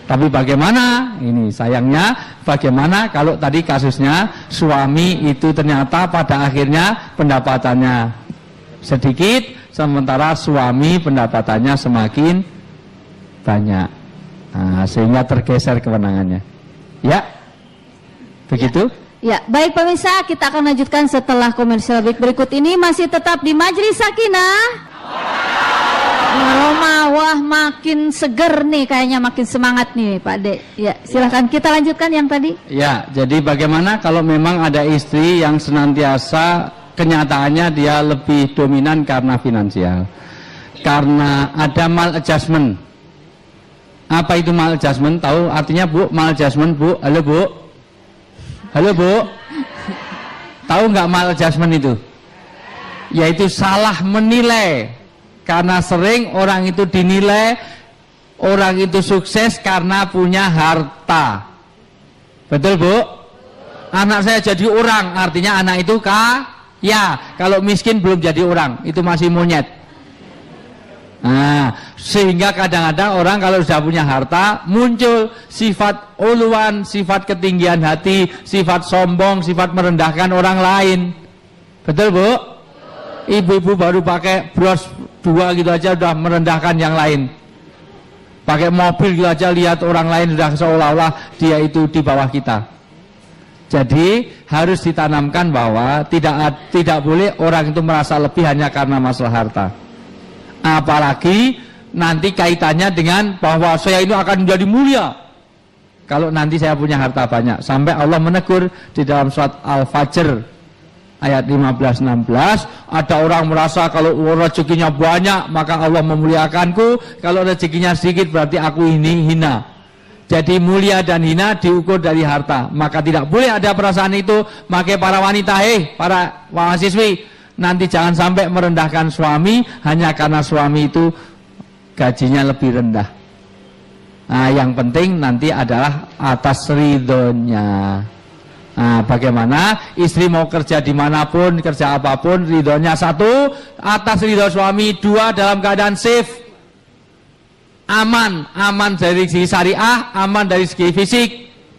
Tapi bagaimana? Ini sayangnya bagaimana kalau tadi kasusnya suami itu ternyata pada akhirnya pendapatannya sedikit, sementara suami pendapatannya semakin banyak. Nah, sehingga tergeser kewenangannya. Ya, begitu? Ya, baik pemirsa, kita akan lanjutkan setelah komersial break berikut ini. Masih tetap di Majelis Sakinah. Aroma, wah makin seger nih, kayaknya makin semangat nih Pak De. Ya, silahkan kita lanjutkan yang tadi. Ya, jadi bagaimana kalau memang ada istri yang senantiasa kenyataannya dia lebih dominan karena finansial, karena ada maladjustment. Apa itu maladjustment? Tahu artinya Bu? Maladjustment Bu? Halo Bu? Halo Bu? Tahu nggak maladjustment itu? Yaitu salah menilai. Karena sering orang itu dinilai orang itu sukses karena punya harta. Betul Bu? Anak saya jadi orang, artinya anak itu kaya. Kalau miskin belum jadi orang, itu masih monyet. Nah, sehingga kadang-kadang orang kalau sudah punya harta muncul sifat uluan, sifat ketinggian hati, sifat sombong, sifat merendahkan orang lain. Betul Bu? Ibu-ibu baru pakai bros 2 gitu aja udah merendahkan yang lain. Pakai mobil gitu aja lihat orang lain sudah seolah-olah dia itu di bawah kita. Jadi harus ditanamkan bahwa tidak boleh orang itu merasa lebih hanya karena masalah harta. Apalagi nanti kaitannya dengan bahwa saya ini akan menjadi mulia kalau nanti saya punya harta banyak. Sampai Allah menegur di dalam surat Al-Fajr ayat 15-16, ada orang merasa kalau rezekinya banyak maka Allah memuliakanku, kalau rezekinya sedikit berarti aku ini hina. Jadi mulia dan hina diukur dari harta, maka tidak boleh ada perasaan itu. Maka para wanita, para mahasiswi, nanti jangan sampai merendahkan suami hanya karena suami itu gajinya lebih rendah. Nah, yang penting nanti adalah atas ridhonya. Nah, bagaimana istri mau kerja dimanapun, kerja apapun, ridhonya 1 atas ridho suami, 2 dalam keadaan safe, aman dari segi syariah, aman dari segi fisik.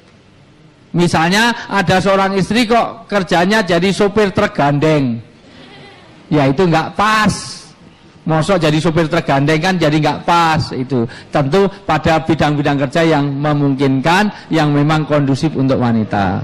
Misalnya ada seorang istri kok kerjanya jadi sopir truk gandeng, ya itu nggak pas. Mosok jadi sopir truk gandeng kan jadi nggak pas. Itu tentu pada bidang-bidang kerja yang memungkinkan, yang memang kondusif untuk wanita.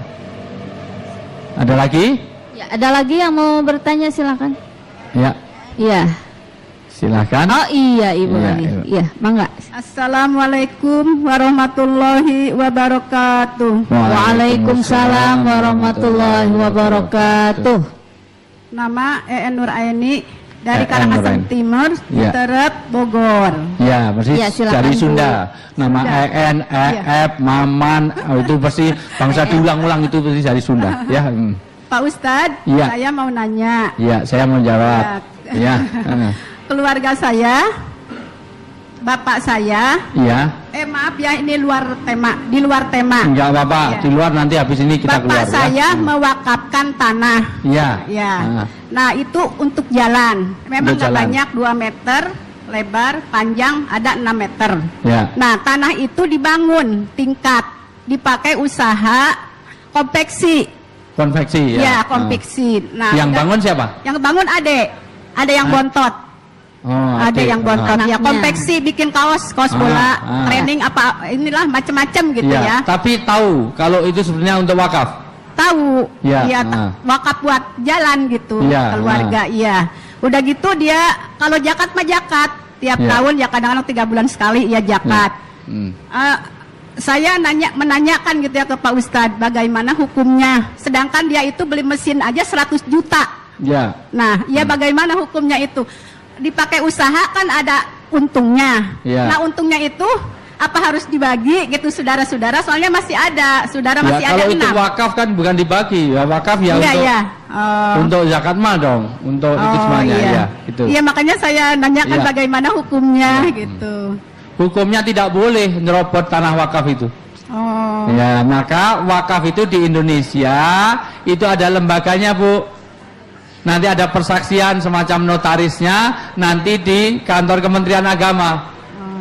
Ada lagi? Ya, ada lagi yang mau bertanya, silakan. Ya. Iya. Silakan. Oh iya Ibu Iya, lagi. Ibu. Iya, mangga. Assalamualaikum warahmatullahi wabarakatuh. Waalaikumsalam warahmatullahi wabarakatuh. Nama EN Nuraini dari EN Karangasem Nuraini. Timur, Ya. Terep, Bogor. Ya, pasti Ya, silakan, dari Bu. Sunda. Nama Sunda. EN, EF, Maman, itu pasti bangsa diulang-ulang, itu pasti dari Sunda. Ya. Pak Ustadz, Ya. saya mau nanya. Ya, saya mau jawab. Ya. Keluarga saya, bapak saya, Ya. maaf ya ini di luar tema. Enggak apa-apa, Ya. di luar nanti habis ini kita keluar. Bapak saya ya. mewakafkan tanah. Ya. Ya. Ah. Nah, itu untuk jalan. Memang Untuk nggak jalan. banyak, 2 meter lebar, panjang ada 6 meter. Ya. Nah, tanah itu dibangun tingkat, dipakai usaha konveksi. Konveksi ya. Ya, konveksi. Nah, Yang udah- bangun siapa? Yang bangun ada yang bontot. Oh, Ada adik. yang bontot. Ya, Anaknya. konveksi bikin kaos bola, training apa inilah macam-macam gitu Iya, ya. tapi tahu kalau itu sebenarnya untuk wakaf. Tahu. Ya, Iya, wakaf buat jalan gitu, Ya, keluarga, iya. Udah gitu dia kalau zakat mah zakat tiap Ya. tahun ya, kadang-kadang 3 bulan sekali ya zakat. Hmm. Saya menanyakan gitu ya ke Pak Ustadz, bagaimana hukumnya? Sedangkan dia itu beli mesin aja 100 juta. Ya. Nah, ya bagaimana hukumnya itu? Dipakai usaha kan ada untungnya. Ya. Nah, untungnya itu apa harus dibagi gitu saudara-saudara? Soalnya masih ada, saudara Ya, masih ada kalau itu 6. wakaf kan bukan dibagi, ya wakaf ya Iya, untuk iya. untuk zakat mal dong, untuk itu semuanya iya. ya, itu. Iya, makanya saya nanyakan Iya. bagaimana hukumnya Iya. gitu. Hukumnya tidak boleh nyerobot tanah wakaf itu. Oh. Ya, maka wakaf itu di Indonesia itu ada lembaganya, Bu. Nanti ada persaksian semacam notarisnya nanti di kantor Kementerian Agama.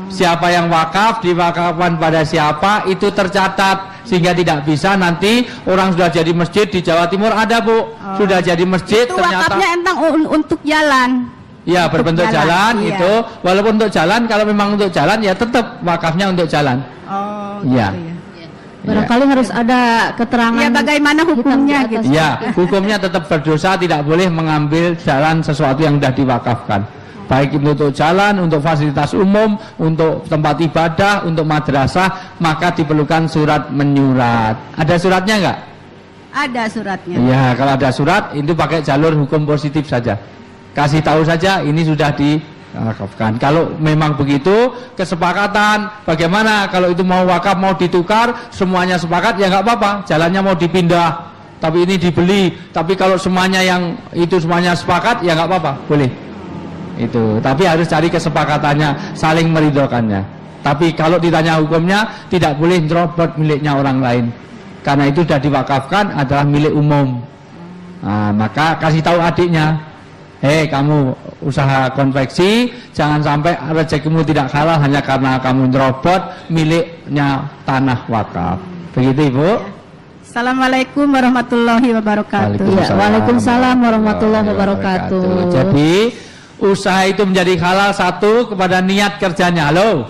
Siapa yang wakaf, diwakafkan pada siapa, itu tercatat. Sehingga tidak bisa nanti orang sudah jadi masjid di Jawa Timur ada, Bu. Sudah jadi masjid Itu ternyata. wakafnya entang untuk jalan. Ya, berbentuk jalan, iya. itu. Walaupun untuk jalan, kalau memang untuk jalan ya tetap wakafnya untuk jalan. Oh, Ya. gitu ya. Barangkali harus ada keterangan. Ya, bagaimana hukumnya gitu. Ya, hukumnya tetap berdosa, tidak boleh mengambil jalan sesuatu yang sudah diwakafkan. Baik itu untuk jalan, untuk fasilitas umum, untuk tempat ibadah, untuk madrasah, maka diperlukan surat menyurat. Ada suratnya enggak? Ada suratnya. Ya, kalau ada surat, itu pakai jalur hukum positif saja. Kasih tahu saja, ini sudah diwakafkan. Kalau memang begitu, kesepakatan, bagaimana kalau itu mau wakaf, mau ditukar, semuanya sepakat, ya nggak apa-apa. Jalannya mau dipindah, tapi ini dibeli. Tapi kalau semuanya yang itu semuanya sepakat, ya nggak apa-apa, boleh. Itu, tapi harus cari kesepakatannya, saling meridhokannya. Tapi kalau ditanya hukumnya, tidak boleh nyerobot miliknya orang lain, karena itu sudah diwakafkan adalah milik umum. Nah, maka kasih tahu adiknya, hei kamu usaha konveksi, jangan sampai rezekimu tidak halal hanya karena kamu nyerobot miliknya tanah wakaf. Begitu, Ibu. Assalamualaikum warahmatullahi wabarakatuh. Ya, Waalaikumsalam warahmatullahi wabarakatuh. Jadi usaha itu menjadi halal satu kepada niat kerjanya. Halo.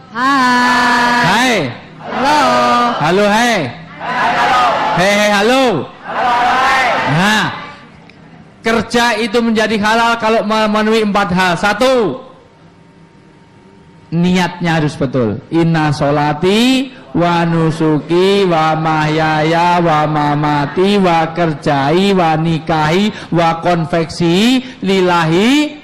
Hai. Halo. Halo, hai. Hei, halo. Nah, kerja itu menjadi halal kalau memenuhi 4 hal. 1, niatnya harus betul. Inna sholati wa nusuki wa mahyaya wa mamati wa kerjai wa nikahi wa konveksi lillahi.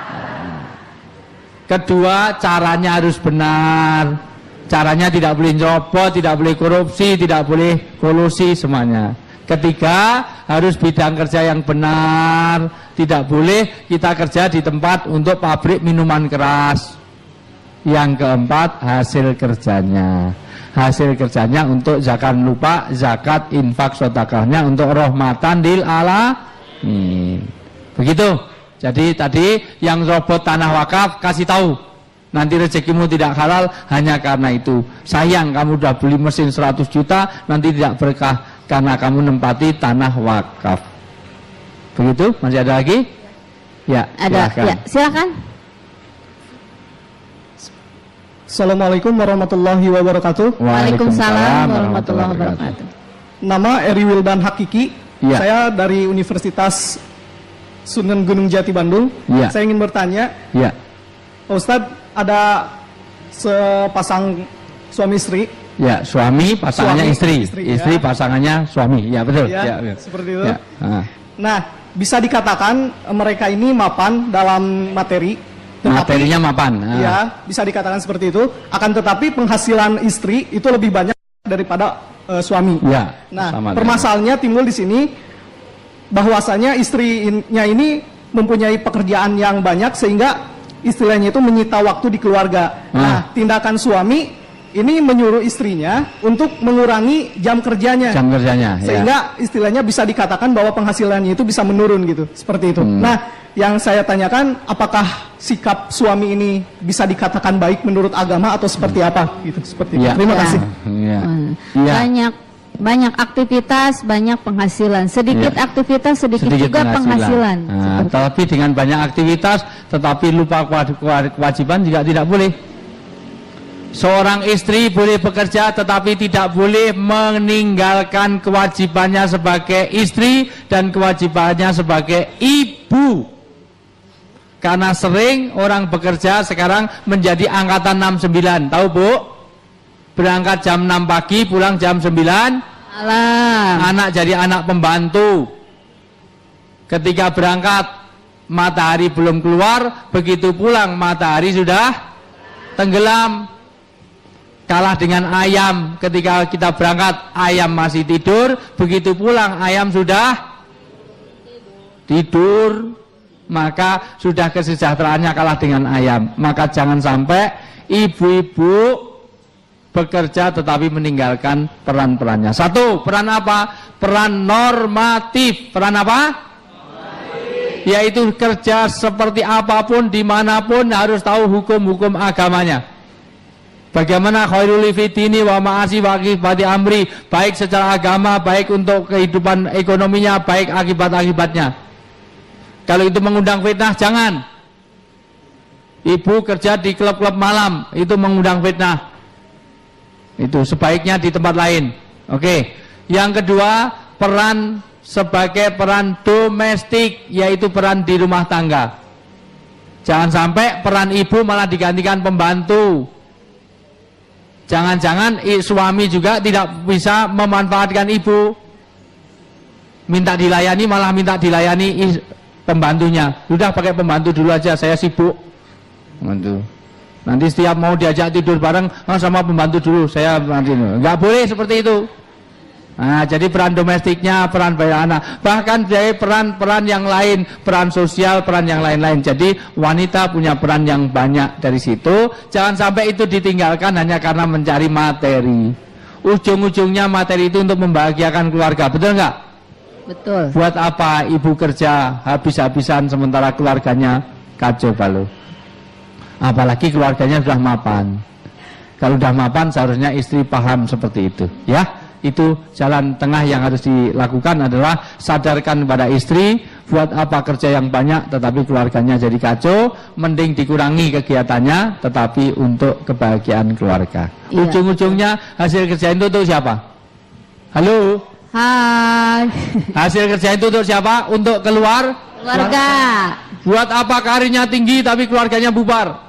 Kedua, caranya harus benar. Caranya tidak boleh nyerobot, tidak boleh korupsi, tidak boleh kolusi semuanya. Ketiga, harus bidang kerja yang benar. Tidak boleh kita kerja di tempat untuk pabrik minuman keras. Yang keempat, hasil kerjanya. Hasil kerjanya untuk jangan lupa zakat, infak, sedekahnya untuk rahmatan lil alamin. Begitu. Jadi tadi yang robot tanah wakaf kasih tahu. Nanti rezekimu tidak halal hanya karena itu. Sayang kamu udah beli mesin 100 juta, nanti tidak berkah karena kamu nempati tanah wakaf. Begitu? Masih ada lagi? Ya, Ada. silakan. Ya, silakan. Assalamualaikum warahmatullahi wabarakatuh. Waalaikumsalam warahmatullahi wabarakatuh. Nama Eri Wildan Hakiki. Ya. Saya dari Universitas Sunan Gunung Jati Bandung. Ya. Saya ingin bertanya, Ya. Pak Ustadz, ada sepasang suami istri. Ya, suami pasangannya Suami, istri, istri, ya. pasangannya suami. Ya, betul. Ya, Ya. seperti itu. Ya. Nah, bisa dikatakan mereka ini mapan dalam materi. Materinya mapan. Ya, bisa dikatakan seperti itu. Akan tetapi penghasilan istri itu lebih banyak daripada suami. Ya, Nah, sama permasalahannya timbul di sini bahwasanya istrinya ini mempunyai pekerjaan yang banyak sehingga istilahnya itu menyita waktu di keluarga. Nah, tindakan suami ini menyuruh istrinya untuk mengurangi jam kerjanya. Jam kerjanya, ya. Sehingga istilahnya bisa dikatakan bahwa penghasilannya itu bisa menurun gitu, seperti itu. Nah, yang saya tanyakan, apakah sikap suami ini bisa dikatakan baik menurut agama atau seperti apa gitu, seperti itu. Ya. Terima kasih. Ya. Ya. Banyak aktivitas, banyak penghasilan. Sedikit Ya. aktivitas, sedikit juga penghasilan. Nah, tapi dengan banyak aktivitas, tetapi lupa kewajiban juga tidak boleh. Seorang istri boleh bekerja, tetapi tidak boleh meninggalkan kewajibannya sebagai istri dan kewajibannya sebagai ibu. Karena sering orang bekerja sekarang menjadi angkatan 69, tahu Bu? Berangkat jam 6 pagi, pulang jam 9 malam. Anak jadi anak pembantu. Ketika berangkat matahari belum keluar, begitu pulang matahari sudah tenggelam. Kalah dengan ayam, ketika kita berangkat ayam masih tidur, begitu pulang ayam sudah tidur. Maka sudah kesejahteraannya kalah dengan ayam. Maka jangan sampai ibu-ibu bekerja tetapi meninggalkan peran-perannya. Satu, peran apa? Peran normatif. Peran apa? Normatif. Yaitu kerja seperti apapun, dimanapun harus tahu hukum-hukum agamanya. Bagaimana khairul fitini wa ma'asi wa akibati amri, baik secara agama, baik untuk kehidupan ekonominya, baik akibat-akibatnya. Kalau itu mengundang fitnah, jangan. Ibu kerja di klub-klub malam, itu mengundang fitnah. Itu sebaiknya di tempat lain. Oke. Yang kedua, peran sebagai peran domestik, yaitu peran di rumah tangga. Jangan sampai peran ibu malah digantikan pembantu. Jangan-jangan suami juga tidak bisa memanfaatkan ibu, minta dilayani malah minta dilayani pembantunya. Sudah pakai pembantu dulu aja, saya sibuk. Nanti setiap mau diajak tidur bareng, sama pembantu dulu, saya nanti. Nggak boleh seperti itu. Nah, jadi peran domestiknya, peran bayar anak, bahkan dari peran-peran yang lain, peran sosial, peran yang lain-lain. Jadi wanita punya peran yang banyak dari situ. Jangan sampai itu ditinggalkan hanya karena mencari materi. Ujung-ujungnya materi itu untuk membahagiakan keluarga, betul nggak? Betul. Buat apa ibu kerja habis-habisan sementara keluarganya kacau balau? Apalagi keluarganya sudah mapan. Kalau sudah mapan seharusnya istri paham seperti itu, ya. Itu jalan tengah yang harus dilakukan adalah sadarkan pada istri, buat apa kerja yang banyak tetapi keluarganya jadi kacau, mending dikurangi kegiatannya tetapi untuk kebahagiaan keluarga. Iya. Ujung-ujungnya hasil kerja itu untuk siapa? Halo? Hai. Hasil kerja itu untuk siapa? Untuk Keluarga. Buat apa karirnya tinggi tapi keluarganya bubar?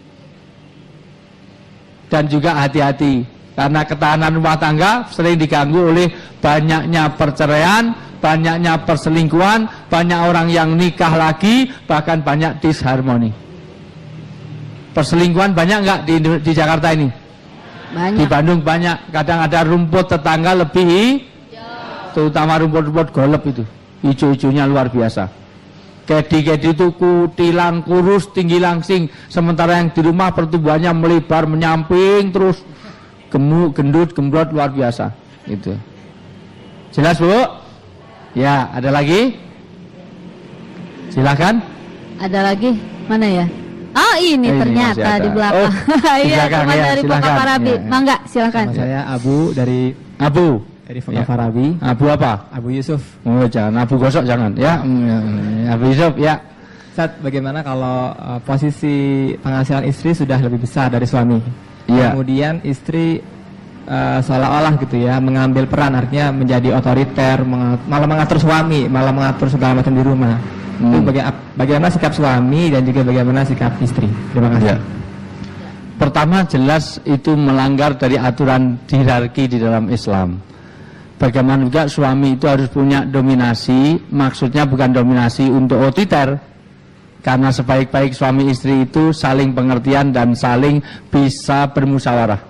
Dan juga hati-hati, karena ketahanan rumah tangga sering diganggu oleh banyaknya perceraian, banyaknya perselingkuhan, banyak orang yang nikah lagi, bahkan banyak disharmoni. Perselingkuhan banyak nggak di Jakarta ini? Banyak. Di Bandung banyak. Kadang ada rumput tetangga lebih, terutama rumput-rumput golep itu, hijau-hijaunya luar biasa. Kedi-kedi itu kutilang, kurus, tinggi langsing, sementara yang di rumah pertumbuhannya melebar, menyamping terus. Gemuk, gendut, gembrot luar biasa. Itu. Jelas, Bu? Ya, ada lagi? Silakan. Ada lagi? Mana ya? Oh, ini ternyata di belakang. Iya, teman ya, dari Fakar Farabi. Ya. Mangga, silakan. Nama saya Abu dari Fakar Farabi. Abu apa? Abu Yusuf. Oh, jangan Abu Gosok, jangan. Ya, Abu Yusuf, ya. Ustaz, bagaimana kalau posisi penghasilan istri sudah lebih besar dari suami? Ya. Kemudian istri seolah-olah gitu ya mengambil peran, artinya menjadi otoriter, malah mengatur suami, malah mengatur segala macam di rumah. Itu bagaimana sikap suami dan juga bagaimana sikap istri? Terima kasih. Ya. Pertama, jelas itu melanggar dari aturan hierarki di dalam Islam. Bagaimana juga suami itu harus punya dominasi, maksudnya bukan dominasi untuk otoriter. Karena sebaik-baik suami istri itu saling pengertian dan saling bisa bermusyawarah.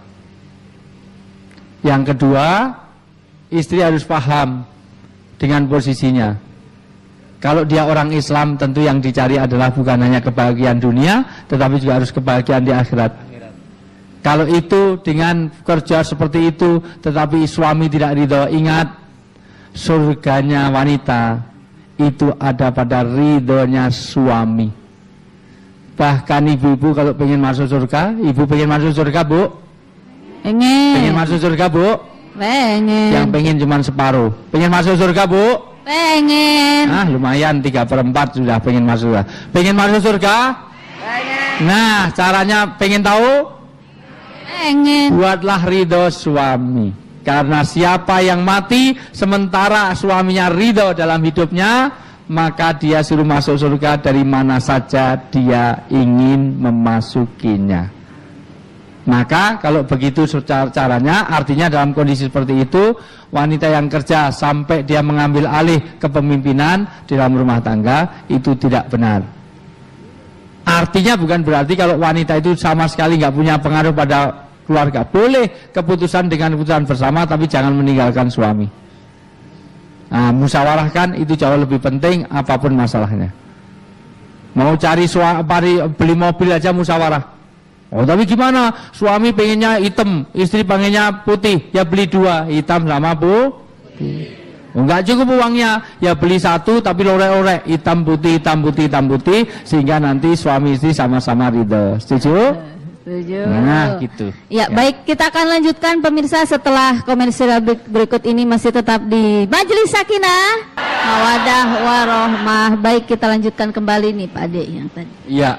Yang kedua, istri harus paham dengan posisinya. Kalau dia orang Islam, tentu yang dicari adalah bukan hanya kebahagiaan dunia, tetapi juga harus kebahagiaan di akhirat. Kalau itu dengan kerja seperti itu, tetapi suami tidak ridho, ingat, surganya wanita itu ada pada ridhonya suami. Bahkan ibu-ibu kalau pengen masuk surga, ibu pengen masuk surga, Bu? Pengen masuk surga, Bu? Pengen. Yang pengen cuma separuh. Pengen masuk surga, Bu? Pengen. Ah, lumayan 3/4 sudah pengen masuk surga. Pengen masuk surga? Pengen. Nah, caranya pengen tahu? Pengen. Buatlah ridho suami. Karena siapa yang mati sementara suaminya ridho dalam hidupnya, maka dia suruh masuk surga dari mana saja dia ingin memasukinya. Maka kalau begitu caranya, artinya dalam kondisi seperti itu, wanita yang kerja sampai dia mengambil alih kepemimpinan di dalam rumah tangga, itu tidak benar. Artinya bukan berarti kalau wanita itu sama sekali nggak punya pengaruh pada keluarga. Boleh keputusan dengan keputusan bersama, tapi jangan meninggalkan suami. Nah, musyawarahkan itu jauh lebih penting apapun masalahnya. Mau beli mobil aja musyawarah. Oh, tapi gimana? Suami pengennya hitam, istri pengennya putih. Ya beli dua, hitam sama putih. Oh, enggak cukup uangnya, ya beli satu tapi lorek-lorek, hitam putih, hitam putih, hitam putih, sehingga nanti suami istri sama-sama ridho. Setuju? Setuju. Nah, gitu. Ya, baik, kita akan lanjutkan pemirsa setelah komersial berikut ini masih tetap di Majelis Sakinah Mawadah Warohmah. Baik, kita lanjutkan kembali nih Pak Ade yang tadi. Iya,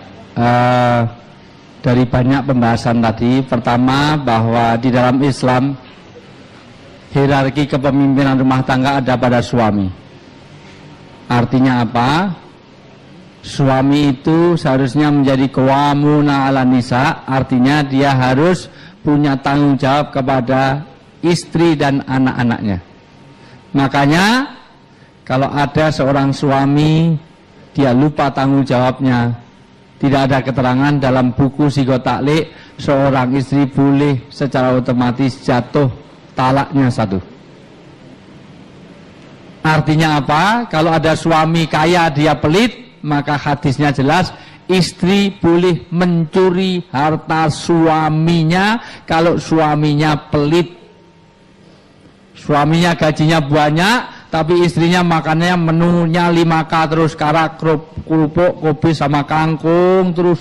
dari banyak pembahasan tadi, pertama bahwa di dalam Islam hierarki kepemimpinan rumah tangga ada pada suami. Artinya apa? Suami itu seharusnya menjadi qawwamuna 'alan nisa, artinya dia harus punya tanggung jawab kepada istri dan anak-anaknya. Makanya kalau ada seorang suami dia lupa tanggung jawabnya, tidak ada keterangan dalam buku psikotaklik, seorang istri boleh secara otomatis jatuh talaknya 1. Artinya apa? Kalau ada suami kaya dia pelit, maka hadisnya jelas, istri boleh mencuri harta suaminya kalau suaminya pelit. Suaminya gajinya banyak, tapi istrinya makannya menunya 5K terus, karak, kerupuk, kopi sama kangkung terus.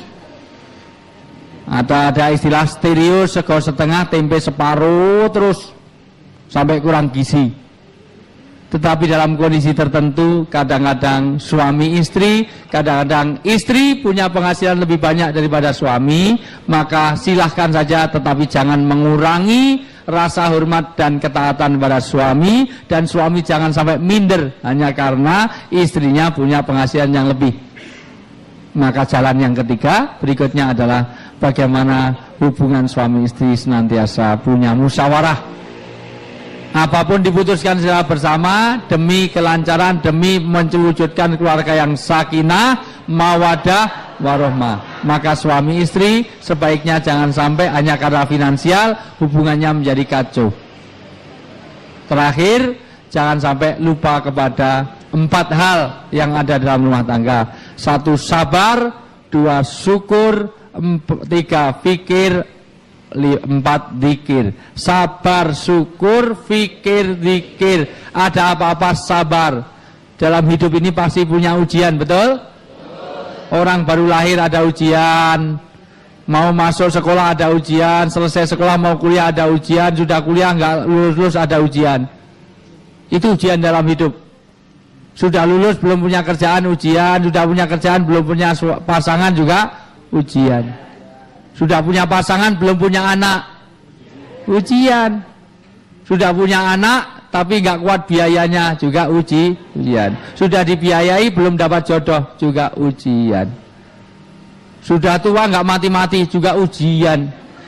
Ada istilah stereo, sego setengah, tempe separuh terus, sampai kurang gizi. Tetapi dalam kondisi tertentu, kadang-kadang suami istri, kadang-kadang istri punya penghasilan lebih banyak daripada suami, maka silahkan saja, tetapi jangan mengurangi rasa hormat dan ketaatan pada suami, dan suami jangan sampai minder hanya karena istrinya punya penghasilan yang lebih. Maka jalan yang ketiga berikutnya adalah bagaimana hubungan suami istri senantiasa punya musyawarah. Apapun diputuskan secara bersama demi kelancaran, demi mewujudkan keluarga yang sakinah, mawadah, warohmah. Maka suami istri sebaiknya jangan sampai hanya karena finansial hubungannya menjadi kacau. Terakhir, jangan sampai lupa kepada 4 hal yang ada dalam rumah tangga. 1 sabar, 2 syukur, 3 fikir, 4 zikir. Sabar, syukur, fikir, zikir. Ada apa-apa sabar. Dalam hidup ini pasti punya ujian, betul? Orang baru lahir ada ujian, mau masuk sekolah ada ujian, selesai sekolah mau kuliah ada ujian, sudah kuliah nggak lulus ada ujian. Itu ujian dalam hidup. Sudah lulus belum punya kerjaan ujian, sudah punya kerjaan belum punya pasangan juga ujian. Sudah punya pasangan belum punya anak, ujian. Sudah punya anak tapi nggak kuat biayanya, juga ujian. Sudah dibiayai belum dapat jodoh, juga ujian. Sudah tua nggak mati-mati, juga ujian.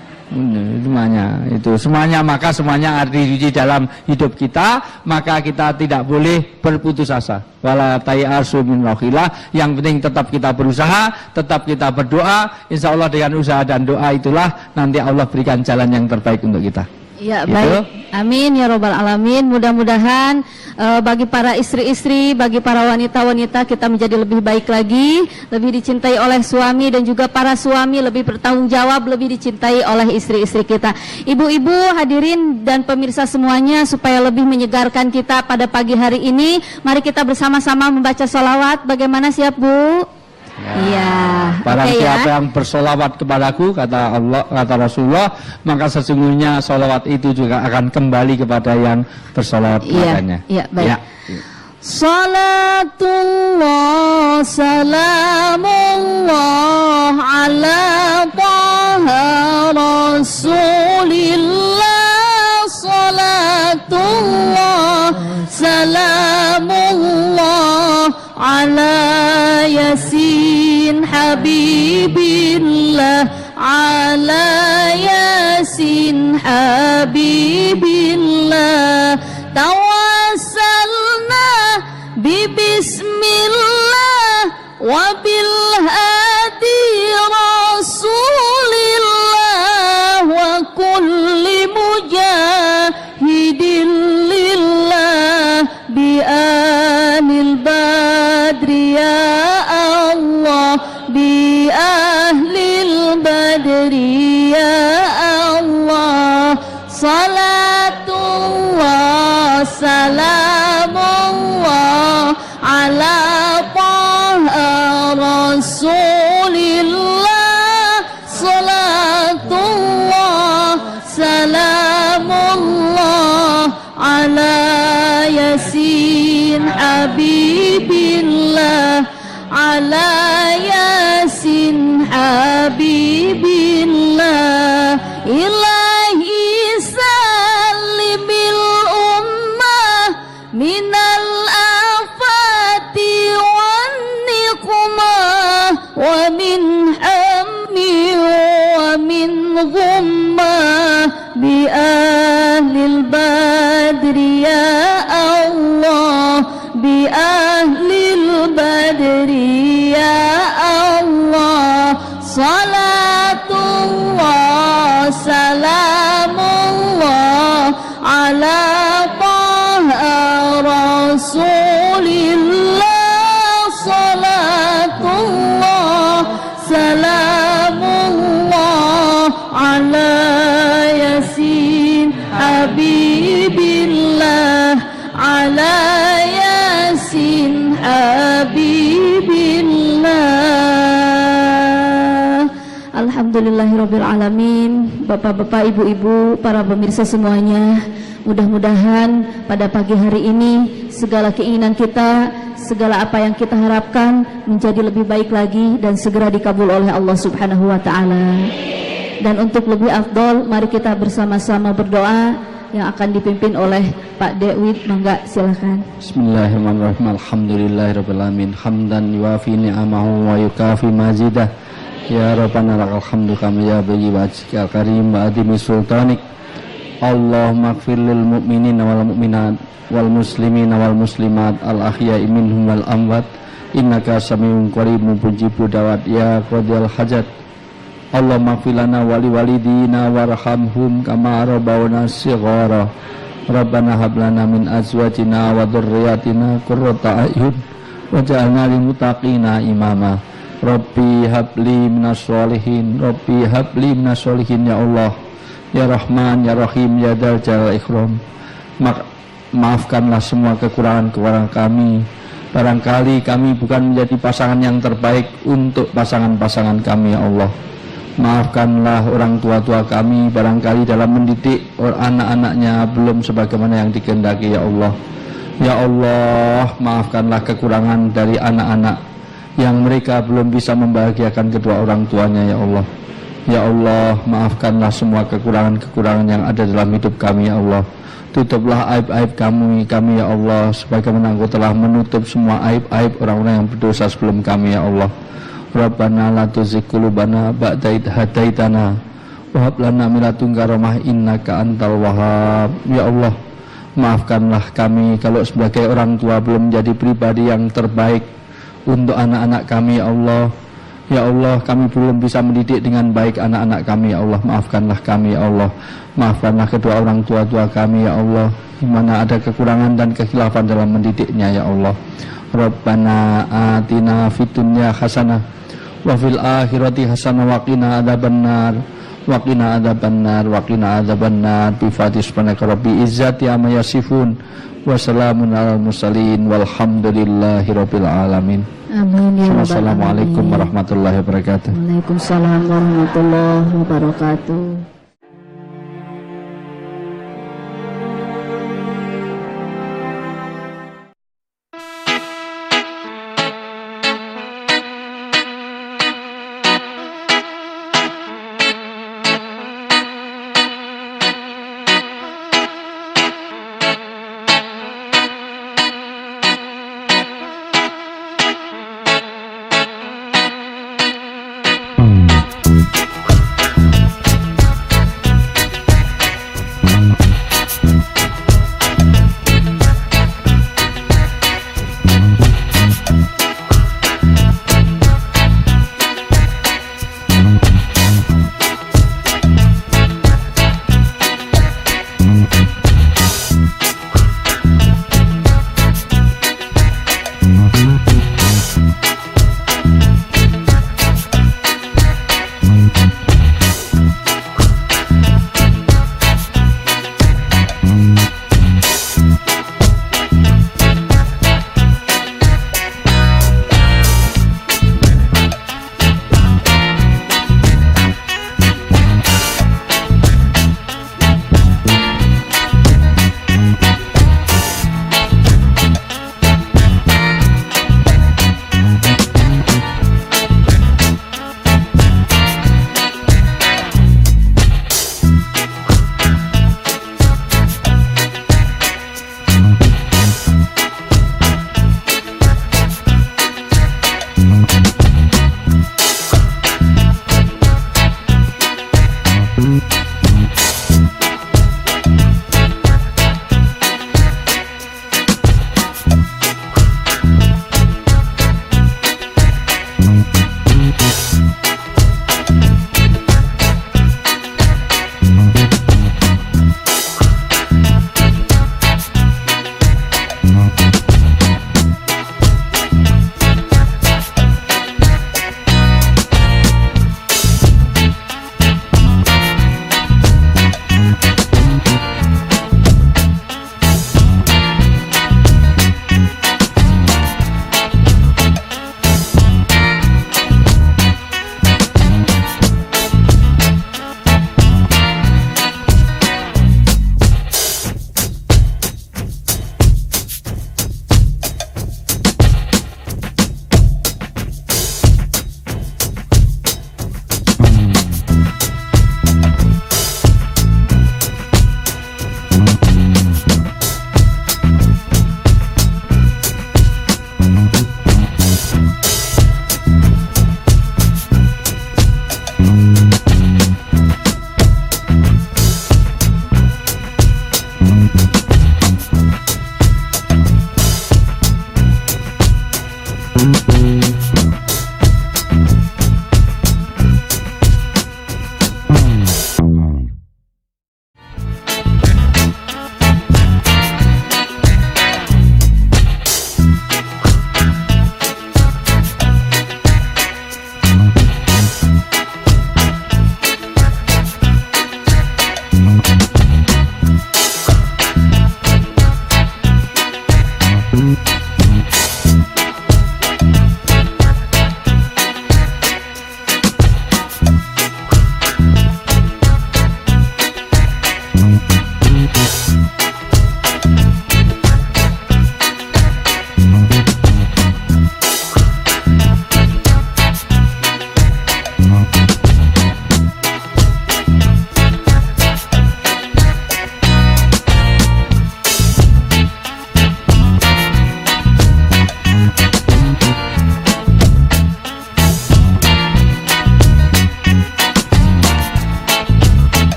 Semuanya, maka semuanya ada diuji dalam hidup kita, maka kita tidak boleh berputus asa. Wala tayasu min rohillah. Yang penting tetap kita berusaha, tetap kita berdoa. Insya Allah dengan usaha dan doa itulah nanti Allah berikan jalan yang terbaik untuk kita. Ya, baik. Amin ya robbal alamin. Mudah-mudahan bagi para istri-istri, bagi para wanita-wanita kita menjadi lebih baik lagi, lebih dicintai oleh suami, dan juga para suami lebih bertanggung jawab, lebih dicintai oleh istri-istri kita. Ibu-ibu, hadirin dan pemirsa semuanya, supaya lebih menyegarkan kita pada pagi hari ini, mari kita bersama-sama membaca sholawat. Bagaimana, siap Bu? Iya. Barang siapa yang bersolawat kepadaku, kata Allah, kata Rasulullah, maka sesungguhnya solawat itu juga akan kembali kepada yang bersolawat kepadanya. Iya, baik. Salatullah salamullah ala taha rasulillah. Salatullah salamullah ala yasin habibillah, ala yasin habibillah. Tawassalna bibismillah wa bil hadi rasulillah wa kulli mujahidin lillah bi anil badri ya Allah, bi ahlil badri ya Allah. Salatullah salamullah ala taha rasulillah. Salat yasin habibillah, ala yasin habibillah. Ilahi salimil ummah minal afati wan niqmah wa min hammi wa min ghummah bi ahlil badri ya Allah, bi ahlil badri ya Allah. Salatullah salamullah ala taha rasulillah. Salatullah salamullah ala yasin habibillah, ala yasin habibillah. Alhamdulillahirabbil alamin. Bapak-bapak, ibu-ibu, para pemirsa semuanya, mudah-mudahan pada pagi hari ini segala keinginan kita, segala apa yang kita harapkan menjadi lebih baik lagi dan segera dikabul oleh Allah Subhanahu wa taala. Dan untuk lebih afdol, mari kita bersama-sama berdoa yang akan dipimpin oleh Pak Dewit. Mangga, silakan. Bismillahirrahmanirrahim. Alhamdulillahirabbil alamin. Hamdan yuwafi ni'amahu wa yukafi mazidah. Ya Rabbana lakal hamdu kama ya bagi wajhikal karim wa adimi sultanik. Allahumma ighfir lil mu'minina wal mu'minat wal muslimina wal muslimat al ahya'i minhum wal amwat innaka samiun qaribun mujibu da'wat ya qadiyal hajat. Allahumma ighfir lana wa li walidina warhamhum kama rabbawna shighara. Rabbana hab lana min azwajina wa dhurriyyatina qurrata a'yun waj'alna lil muttaqina imama. Rabbi habli minas sholihin, Rabbi habli minas sholihin ya Allah, ya Rahman, ya Rahim, ya Dzal Jalal Ikram. Maafkanlah semua kekurangan-kekurangan kami. Barangkali kami bukan menjadi pasangan yang terbaik untuk pasangan-pasangan kami ya Allah. Maafkanlah orang tua-tua kami, barangkali dalam mendidik anak-anaknya belum sebagaimana yang dikehendaki ya Allah. Ya Allah, maafkanlah kekurangan dari anak-anak yang mereka belum bisa membahagiakan kedua orang tuanya ya Allah. Ya Allah, maafkanlah semua kekurangan-kekurangan yang ada dalam hidup kami ya Allah. Tutuplah aib-aib kami ya Allah, sebagaimana Engkau telah menutup semua aib-aib orang-orang yang berdosa sebelum kami ya Allah. Rabbana la tuzigh qulubana ba'da idh hadaitana wa hab lana min ladunka rahmah innaka antal wahhab. Ya Allah, maafkanlah kami kalau sebagai orang tua belum menjadi pribadi yang terbaik untuk anak-anak kami ya Allah. Ya Allah, kami belum bisa mendidik dengan baik anak-anak kami ya Allah. Maafkanlah kami ya Allah. Maafkanlah kedua orang tua kami ya Allah, di mana ada kekurangan dan kekhilafan dalam mendidiknya ya Allah. Rabbana atina fid dunya hasanah wa fil akhirati hasanah wa qina adzabannar. Wa qina adzabannar wa qina adzabannar bi fatis panaka rabbi izzati amma yasifun wa salamun alal mursalin walhamdulillahi rabbil alamin. Amin ya rabbal alamin. Assalamualaikum warahmatullahi wabarakatuh. Waalaikumsalam warahmatullahi wabarakatuh.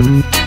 wabarakatuh.